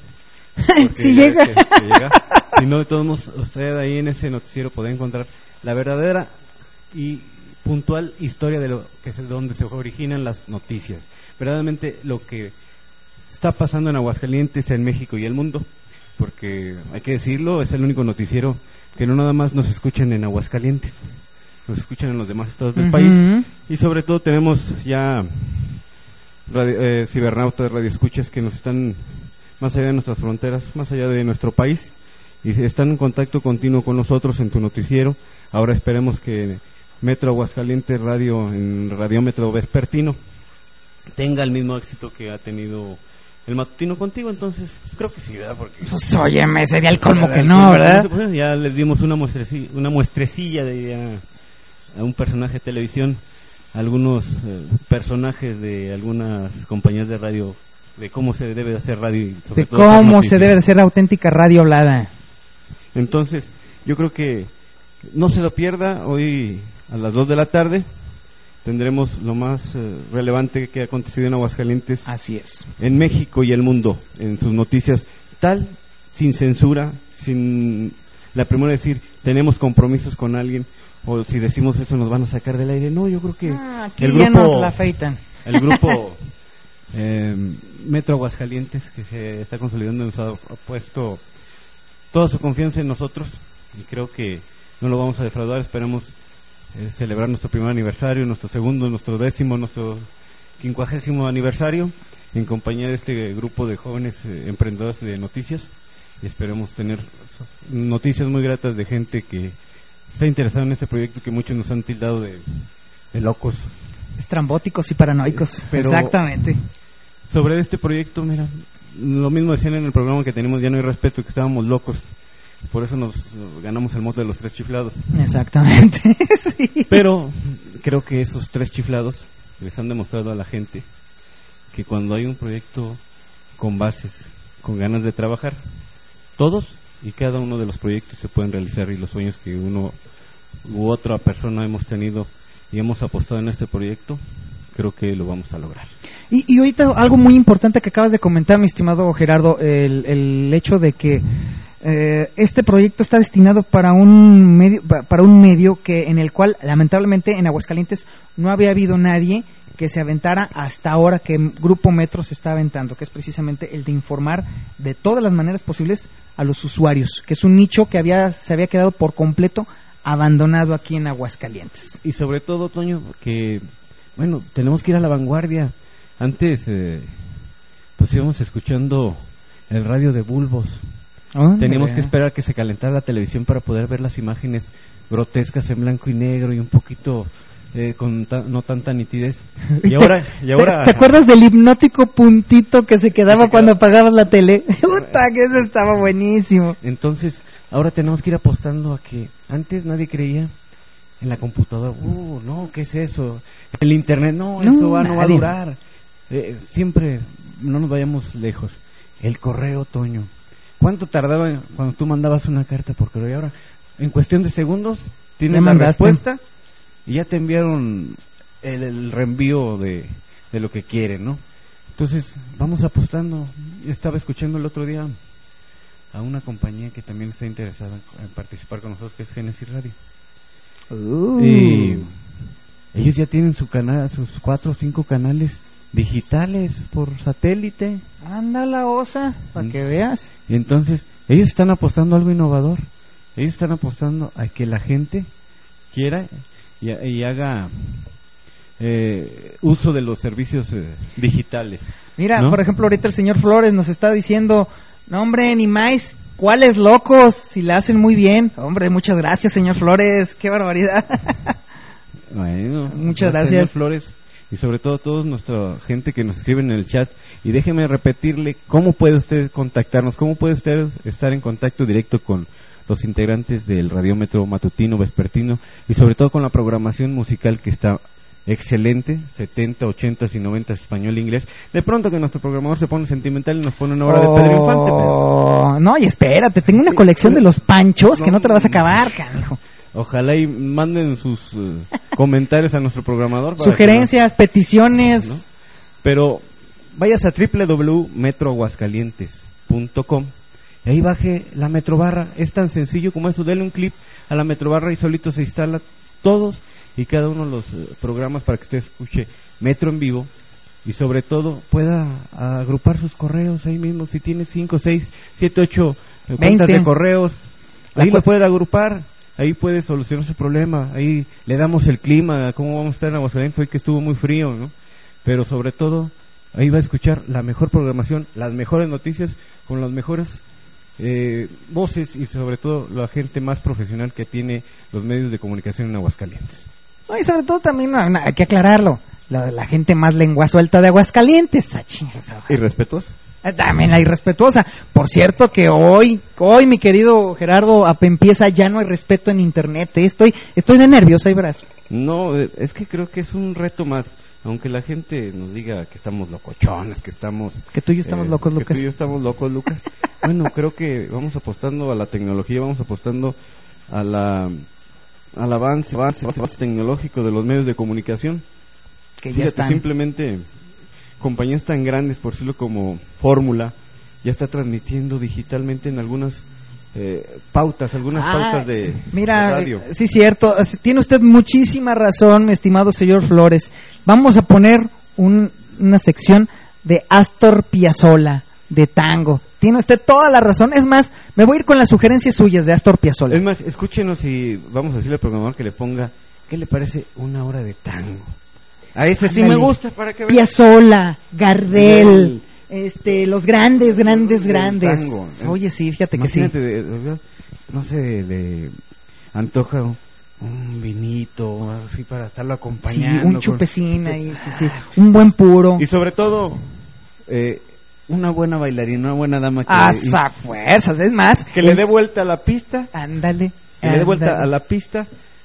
Si llega. Que, que llega. Si no, de todos modos, usted ahí en ese noticiero podrá encontrar la verdadera y puntual historia de lo que es de donde se originan las noticias. Verdaderamente lo que está pasando en Aguascalientes, en México y el mundo, porque hay que decirlo, es el único noticiero que no nada más nos escuchan en Aguascalientes, nos escuchan en los demás estados del uh-huh. país, y sobre todo tenemos ya radio, eh, cibernautas, radioescuchas que nos están más allá de nuestras fronteras, más allá de nuestro país, y están en contacto continuo con nosotros en tu noticiero. Ahora esperemos que Metro Aguascalientes Radio, en Radiómetro Vespertino, tenga el mismo éxito que ha tenido el matutino contigo. Entonces creo que sí, ¿verdad? Porque pues óyeme, sería el colmo que no, ¿verdad? Pues ya les dimos una muestrecilla, una muestrecilla de ya, a un personaje de televisión, algunos eh, personajes de algunas compañías de radio, de cómo se debe de hacer radio y sobre de todo cómo se debe de hacer la auténtica radio hablada. Entonces yo creo que no se lo pierda. Hoy a las dos de la tarde tendremos lo más eh, relevante que ha acontecido en Aguascalientes. Así es. En México y el mundo, en sus noticias, tal, sin censura, sin la primera decir, tenemos compromisos con alguien, o si decimos eso nos van a sacar del aire. No, yo creo que ah, aquí el ya grupo, nos la afeitan. El grupo eh, Metro Aguascalientes, que se está consolidando, nos ha puesto toda su confianza en nosotros, y creo que no lo vamos a defraudar. Esperamos eh, celebrar nuestro primer aniversario, nuestro segundo, nuestro décimo, nuestro quincuagésimo aniversario en compañía de este grupo de jóvenes eh, emprendedores de noticias, y esperemos tener noticias muy gratas de gente que está interesada en este proyecto, que muchos nos han tildado de, de locos, estrambóticos y paranoicos. Pero exactamente. Sobre este proyecto, mira, lo mismo decían en el programa que tenemos, ya no hay respeto, que estábamos locos. Por eso nos ganamos el mote de los tres chiflados. Exactamente. Sí. Pero creo que esos tres chiflados les han demostrado a la gente que cuando hay un proyecto con bases, con ganas de trabajar, todos y cada uno de los proyectos se pueden realizar, y los sueños que uno u otra persona hemos tenido y hemos apostado en este proyecto, creo que lo vamos a lograr. Y, y ahorita algo muy importante que acabas de comentar, mi estimado Gerardo, el, el hecho de que eh, este proyecto está destinado para un medio, para un medio que en el cual lamentablemente en Aguascalientes no había habido nadie que se aventara hasta ahora, que Grupo Metro se está aventando, que es precisamente el de informar de todas las maneras posibles a los usuarios, que es un nicho que había se había quedado por completo abandonado aquí en Aguascalientes. Y sobre todo, Toño, que bueno, tenemos que ir a la vanguardia. Antes eh, pues íbamos escuchando el radio de bulbos. Oh, teníamos que esperar que se calentara la televisión para poder ver las imágenes grotescas en blanco y negro y un poquito eh, con ta- no tanta nitidez. Y ahora, y ahora ¿Te, ¿Te acuerdas del hipnótico puntito que se quedaba se cuando quedaba... apagabas la tele? Puta, que eso estaba buenísimo. Entonces, ahora tenemos que ir apostando a que antes nadie creía en la computadora. Uh, no, ¿qué es eso? El internet, no, no eso va, no va a durar. Eh, siempre no nos vayamos lejos. El correo, Toño. ¿Cuánto tardaba cuando tú mandabas una carta por correo? Y ahora, en cuestión de segundos, tienes la respuesta y ya te enviaron el, el reenvío de, de lo que quieren, ¿no? Entonces, vamos apostando. Estaba escuchando el otro día a una compañía que también está interesada en participar con nosotros, que es Génesis Radio. Uh. Y ellos ya tienen su canal, sus cuatro o cinco canales digitales por satélite. Anda la osa, para que veas. Y entonces, ellos están apostando a algo innovador. Ellos están apostando a que la gente quiera y, y haga eh, uso de los servicios eh, digitales. Mira, ¿no? Por ejemplo, ahorita el señor Flores nos está diciendo, no hombre, ni más, ¿cuáles locos? Si la hacen muy bien. Hombre, muchas gracias, señor Flores, qué barbaridad. Bueno, muchas gracias, señor Flores. Y sobre todo toda nuestra gente que nos escribe en el chat. Y déjeme repetirle cómo puede usted contactarnos, cómo puede usted estar en contacto directo con los integrantes del Radiómetro Matutino Vespertino, y sobre todo con la programación musical que está excelente, setenta, ochenta y noventa español e inglés. De pronto que nuestro programador se pone sentimental y nos pone una obra oh, de Pedro Infante. Pero... No, y espérate, tengo una colección de los Panchos que no, no te la vas a acabar, canijo. Ojalá y manden sus uh, comentarios a nuestro programador. Sugerencias, no, peticiones. ¿no? Pero vayas a doble u doble u doble u punto metro aguascalientes punto com y ahí baje la Metrobarra. Es tan sencillo como eso, dele un clip a la Metrobarra y solito se instala todos y cada uno de los eh, programas para que usted escuche Metro en vivo y sobre todo pueda agrupar sus correos ahí mismo. Si tiene cinco, seis, siete, ocho eh, cuentas de correos, ahí la lo puede agrupar, ahí puede solucionar su problema. Ahí le damos el clima, cómo vamos a estar en Aguascalientes hoy que estuvo muy frío, ¿no? Pero sobre todo ahí va a escuchar la mejor programación, las mejores noticias con las mejores eh, voces y sobre todo la gente más profesional que tiene los medios de comunicación en Aguascalientes. No, y sobre todo también no, no, hay que aclararlo, la, la gente más lengua suelta de Aguascalientes. ¿Y respetuosa? También la irrespetuosa. Por cierto que hoy, hoy mi querido Gerardo, empieza ya no hay respeto en internet. Estoy, estoy de nervios, ahí verás. No, es que creo que es un reto más. Aunque la gente nos diga que estamos locochones, que estamos... Que tú y yo estamos eh, locos, Lucas. Que tú y yo estamos locos, Lucas. Bueno, creo que vamos apostando a la tecnología, vamos apostando a la al avance, avance, avance tecnológico de los medios de comunicación. Que ya Fíjate, están. Simplemente compañías tan grandes, por decirlo como Fórmula, ya está transmitiendo digitalmente en algunas... Eh, pautas, algunas ah, pautas de, mira, de radio. Sí, cierto, tiene usted muchísima razón, mi estimado señor Flores. Vamos a poner un, una sección de Astor Piazzolla, de tango. Tiene usted toda la razón. Es más, me voy a ir con las sugerencias suyas de Astor Piazzolla. Es más, escúchenos y vamos a decirle al programador que le ponga, ¿qué le parece una hora de tango? A ese sí me gusta, para que vean. Piazzolla, Gardel, Este, los grandes, grandes, grandes. Tango. Oye, sí, fíjate que sí. De, de, no sé, de, de antoja un, un vinito, así para estarlo acompañando. Sí, un chupecín con... ahí, sí, sí. Un buen puro. Y sobre todo, eh, una buena bailarina, una buena dama que... ¡Asa fuerzas! Es más... Que el... le dé vuelta a la pista. Ándale. Que ándale. le dé vuelta a la pista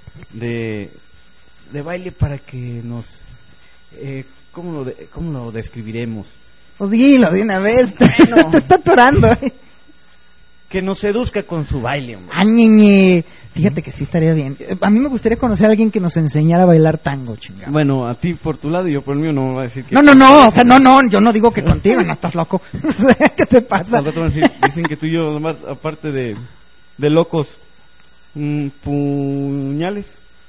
de, de baile para que nos... Eh, ¿cómo, lo de, ¿Cómo lo describiremos? Pues dilo de una vez, bueno, te está atorando. ¿eh? Que nos seduzca con su baile, hombre. Ah, ñeñe. Fíjate que sí estaría bien. A mí me gustaría conocer a alguien que nos enseñara a bailar tango, chingado. Bueno, a ti por tu lado y yo por el mío no me va a decir que... No, no, no, o sea, no, no, yo no digo que contigo, no estás loco. ¿Qué te pasa? Dicen que tú y yo, nomás, aparte de, de locos, mmm, puñales.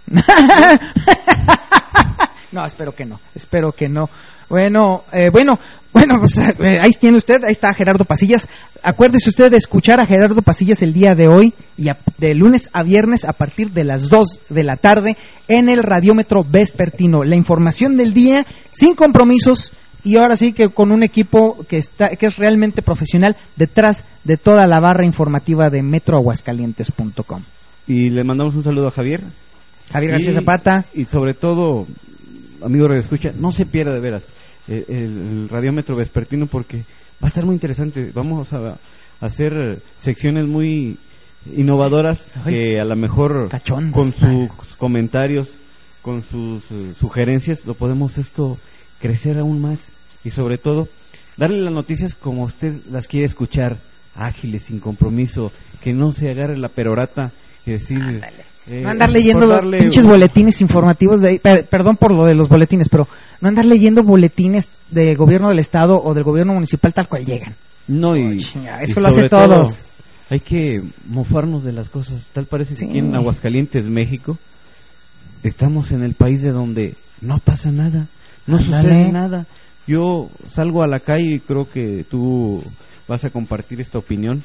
No, espero que no, espero que no. Bueno, eh, bueno, bueno, pues eh, ahí tiene usted, ahí está Gerardo Pasillas. Acuérdese usted de escuchar a Gerardo Pasillas el día de hoy y a, de lunes a viernes a partir de las dos de la tarde en el Radiómetro Vespertino. La información del día sin compromisos y ahora sí que con un equipo que está, que es realmente profesional detrás de toda la barra informativa de metro aguascalientes punto com. Y le mandamos un saludo a Javier. Javier García Zapata. Y sobre todo, amigo Radio Escucha, no se pierda de veras el, el Radiómetro Vespertino porque va a estar muy interesante. Vamos a, a hacer secciones muy innovadoras. Ay, que a lo mejor cachondas, con sus comentarios, con sus uh, sugerencias, lo podemos esto crecer aún más y sobre todo darle las noticias como usted las quiere escuchar, ágiles, sin compromiso, que no se agarre la perorata y decir... Eh, no andar leyendo darle... pinches boletines informativos de ahí, per, perdón por lo de los boletines, pero no andar leyendo boletines de gobierno del estado o del gobierno municipal tal cual llegan. No, y, oh, chinga, eso y lo hace todos. Todo, hay que mofarnos de las cosas. Tal parece que sí. Aquí en Aguascalientes, México, estamos en el país de donde no pasa nada, no Andale. sucede nada. Yo salgo a la calle y creo que tú vas a compartir esta opinión.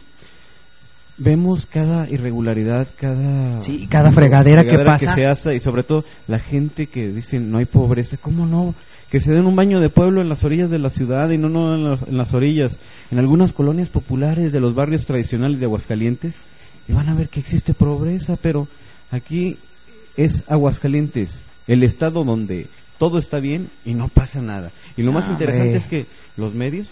Vemos cada irregularidad, cada sí, cada fregadera, fregadera que pasa, que se hace y sobre todo la gente que dice no hay pobreza, ¿cómo no? Que se den un baño de pueblo en las orillas de la ciudad y no no en, los, en las orillas, en algunas colonias populares de los barrios tradicionales de Aguascalientes y van a ver que existe pobreza, pero aquí es Aguascalientes, el estado donde todo está bien y no pasa nada. Y lo más ah, interesante hombre. es que los medios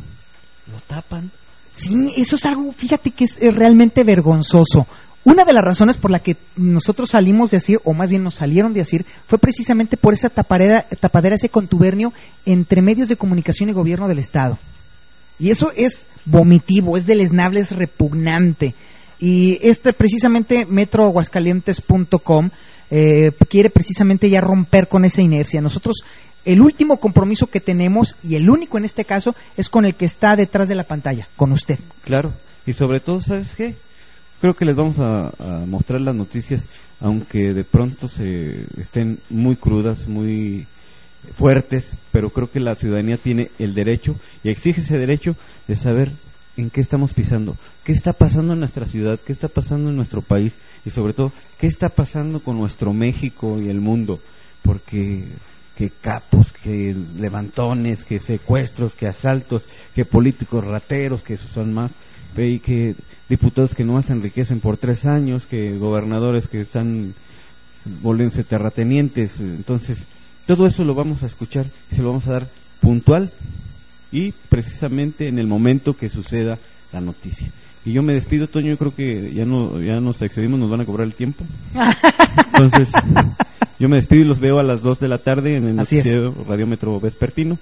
lo tapan. Sí, eso es algo, fíjate que es realmente vergonzoso. Una de las razones por la que nosotros salimos de decir, o más bien nos salieron de decir, fue precisamente por esa tapadera, tapadera, ese contubernio entre medios de comunicación y gobierno del estado. Y eso es vomitivo, es deleznable, es repugnante. Y este precisamente metro aguascalientes punto com eh, quiere precisamente ya romper con esa inercia. Nosotros, el último compromiso que tenemos, y el único en este caso, es con el que está detrás de la pantalla, con usted. Claro, y sobre todo, ¿sabes qué? Creo que les vamos a, a mostrar las noticias, aunque de pronto se estén muy crudas, muy fuertes, pero creo que la ciudadanía tiene el derecho, y exige ese derecho, de saber en qué estamos pisando, qué está pasando en nuestra ciudad, qué está pasando en nuestro país, y sobre todo, qué está pasando con nuestro México y el mundo, porque que capos, que levantones, que secuestros, que asaltos, que políticos rateros, que esos son más, y que diputados que no se enriquecen por tres años, que gobernadores que están volviéndose terratenientes. Entonces, todo eso lo vamos a escuchar y se lo vamos a dar puntual y precisamente en el momento que suceda la noticia. Y yo me despido, Toño, yo creo que ya no ya nos excedimos, nos van a cobrar el tiempo. Entonces, yo me despido y los veo a las dos de la tarde en el noticiero Radiómetro Vespertino.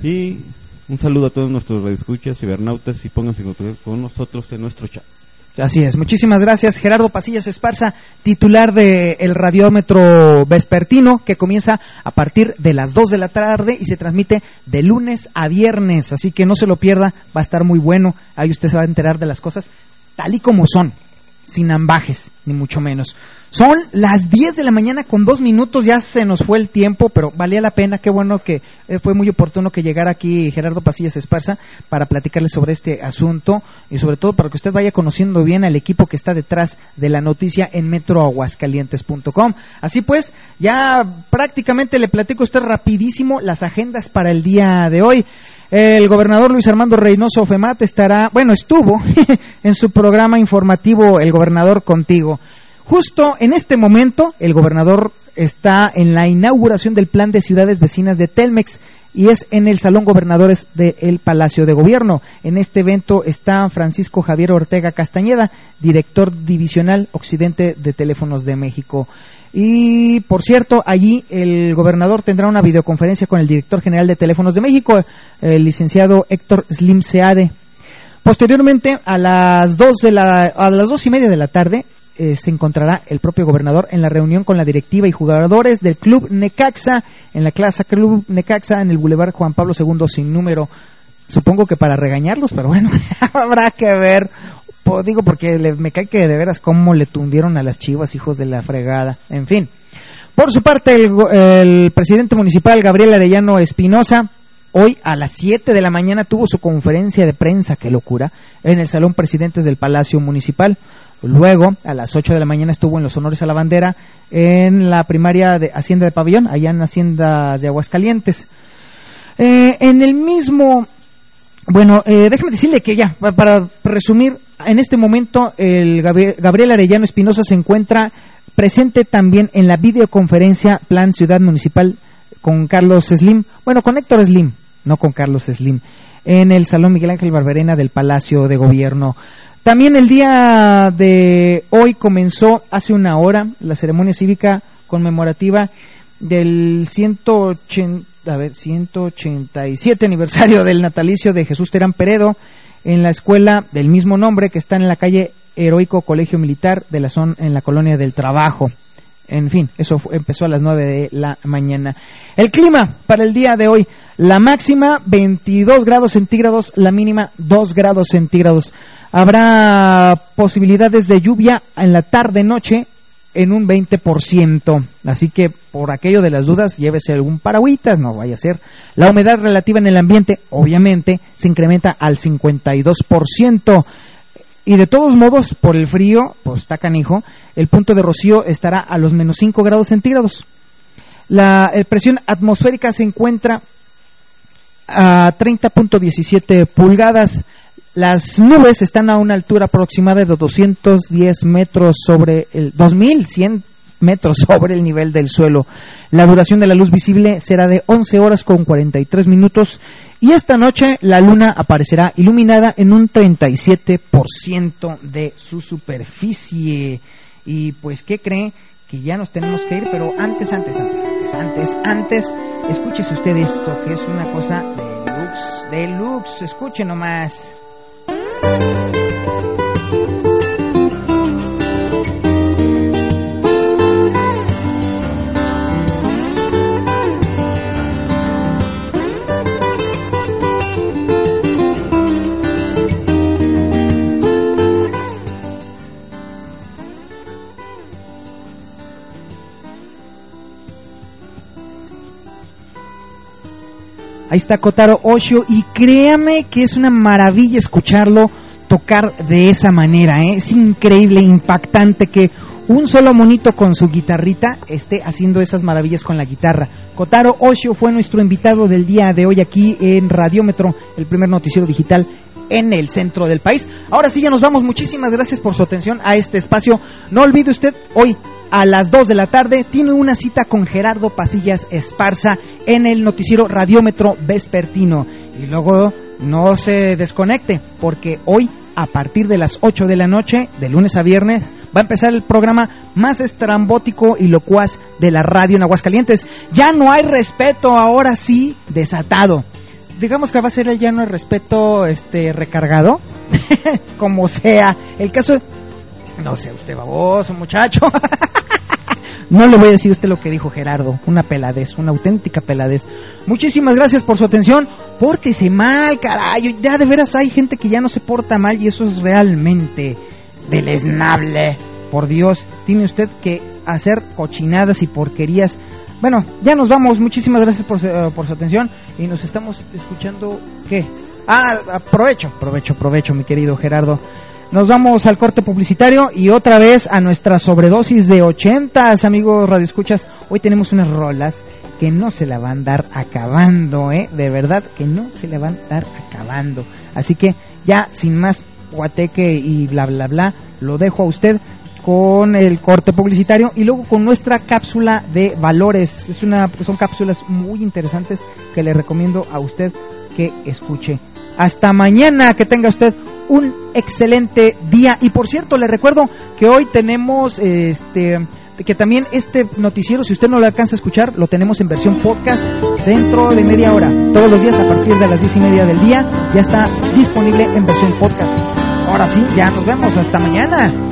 Y un saludo a todos nuestros radioescuchas, cibernautas, y pónganse con nosotros en nuestro chat. Así es, muchísimas gracias. Gerardo Pasillas Esparza, titular de el Radiómetro Vespertino, que comienza a partir de las dos de la tarde y se transmite de lunes a viernes, así que no se lo pierda, va a estar muy bueno. Ahí usted se va a enterar de las cosas tal y como son, sin ambajes, ni mucho menos. Son las diez de la mañana con dos minutos, ya se nos fue el tiempo, pero valía la pena. Qué bueno que eh, fue muy oportuno que llegara aquí Gerardo Pasillas Esparza para platicarle sobre este asunto y sobre todo para que usted vaya conociendo bien al equipo que está detrás de la noticia en metro aguascalientes punto com. Así pues, ya prácticamente le platico a usted rapidísimo las agendas para el día de hoy. El gobernador Luis Armando Reynoso Femat estará, bueno, estuvo en su programa informativo El Gobernador Contigo. Justo en este momento, el gobernador está en la inauguración del Plan de Ciudades Vecinas de Telmex y es en el Salón Gobernadores del Palacio de Gobierno. En este evento está Francisco Javier Ortega Castañeda, director divisional occidente de Teléfonos de México. Y, por cierto, allí el gobernador tendrá una videoconferencia con el director general de Teléfonos de México, el licenciado Héctor Slim Seade. Posteriormente, a las dos de la, a las dos y media de la tarde, Eh, se encontrará el propio gobernador en la reunión con la directiva y jugadores del Club Necaxa, en la clase Club Necaxa, en el Boulevard Juan Pablo segundo sin número, supongo que para regañarlos, pero bueno, habrá que ver, po, digo porque le, me cae que de veras cómo le tundieron a las Chivas, hijos de la fregada, en fin. Por su parte, el, el presidente municipal, Gabriel Arellano Espinosa, hoy a las siete de la mañana tuvo su conferencia de prensa, qué locura, en el Salón Presidentes del Palacio Municipal. Luego, a las ocho de la mañana estuvo en los honores a la bandera en la primaria de Hacienda de Pabellón, allá en Hacienda de Aguascalientes. Eh, en el mismo, bueno, eh, déjame decirle que ya, para, para resumir, en este momento el Gabriel, Gabriel Arellano Espinosa se encuentra presente también en la videoconferencia Plan Ciudad Municipal con Carlos Slim, bueno, con Héctor Slim, no con Carlos Slim, en el Salón Miguel Ángel Barberena del Palacio de Gobierno. También el día de hoy comenzó hace una hora la ceremonia cívica conmemorativa del ciento ochenta, a ver, ciento ochenta y siete aniversario del natalicio de Jesús Terán Peredo en la escuela del mismo nombre que está en la calle Heroico Colegio Militar de la zona en la Colonia del Trabajo. En fin, eso fue, empezó a las nueve de la mañana. El clima para el día de hoy, la máxima veintidós grados centígrados, la mínima dos grados centígrados. Habrá posibilidades de lluvia en la tarde-noche en un veinte por ciento. Así que por aquello de las dudas, llévese algún paragüitas, no vaya a ser. La humedad relativa en el ambiente, obviamente, se incrementa al cincuenta y dos por ciento. Y de todos modos, por el frío, pues está canijo, el punto de rocío estará a los menos cinco grados centígrados. La eh, presión atmosférica se encuentra a treinta punto diecisiete pulgadas. Las nubes están a una altura aproximada de doscientos diez metros sobre el dos mil cien metros sobre el nivel del suelo. La duración de la luz visible será de once horas con cuarenta y tres minutos y esta noche la luna aparecerá iluminada en un treinta y siete por ciento de su superficie. Y pues, ¿qué cree? Que ya nos tenemos que ir, pero antes, antes, antes, antes, antes, antes, escúchese usted esto, que es una cosa deluxe, deluxe, escuche nomás. Ahí está Kotaro Oshio y créame que es una maravilla escucharlo tocar de esa manera, ¿eh? Es increíble, impactante que un solo monito con su guitarrita esté haciendo esas maravillas con la guitarra. Kotaro Oshio fue nuestro invitado del día de hoy aquí en Radiómetro, el primer noticiero digital en el centro del país. Ahora sí, ya nos vamos. Muchísimas gracias por su atención a este espacio. No olvide usted, hoy a las dos de la tarde tiene una cita con Gerardo Pasillas Esparza en el noticiero Radiómetro Vespertino. Y luego no se desconecte, porque hoy a partir de las ocho de la noche, de lunes a viernes, va a empezar el programa más estrambótico y locuaz de la radio en Aguascalientes. Ya no hay respeto, ahora sí, desatado. Digamos que va a ser el ya no hay respeto este recargado, como sea. El caso, no sé, usted baboso, muchacho. No le voy a decir a usted lo que dijo Gerardo, una peladez, una auténtica peladez. Muchísimas gracias por su atención. Pórtese mal, carajo. Ya de veras hay gente que ya no se porta mal y eso es realmente deleznable. Por Dios, tiene usted que hacer cochinadas y porquerías. Bueno, ya nos vamos. Muchísimas gracias por, uh, por su atención y nos estamos escuchando. ¿Qué? Ah, aprovecho, aprovecho, aprovecho, mi querido Gerardo. Nos vamos al corte publicitario y otra vez a nuestra sobredosis de ochentas, amigos radioescuchas. Hoy tenemos unas rolas que no se la van a dar acabando, ¿eh? De verdad que no se la van a dar acabando. Así que ya sin más guateque y bla bla bla, lo dejo a usted con el corte publicitario y luego con nuestra cápsula de valores. Es una, son cápsulas muy interesantes que le recomiendo a usted que escuche. Hasta mañana, que tenga usted un excelente día. Y por cierto, le recuerdo que hoy tenemos este que también este noticiero, si usted no lo alcanza a escuchar, lo tenemos en versión podcast dentro de media hora. Todos los días a partir de las diez y media del día ya está disponible en versión podcast. Ahora sí, ya nos vemos. Hasta mañana.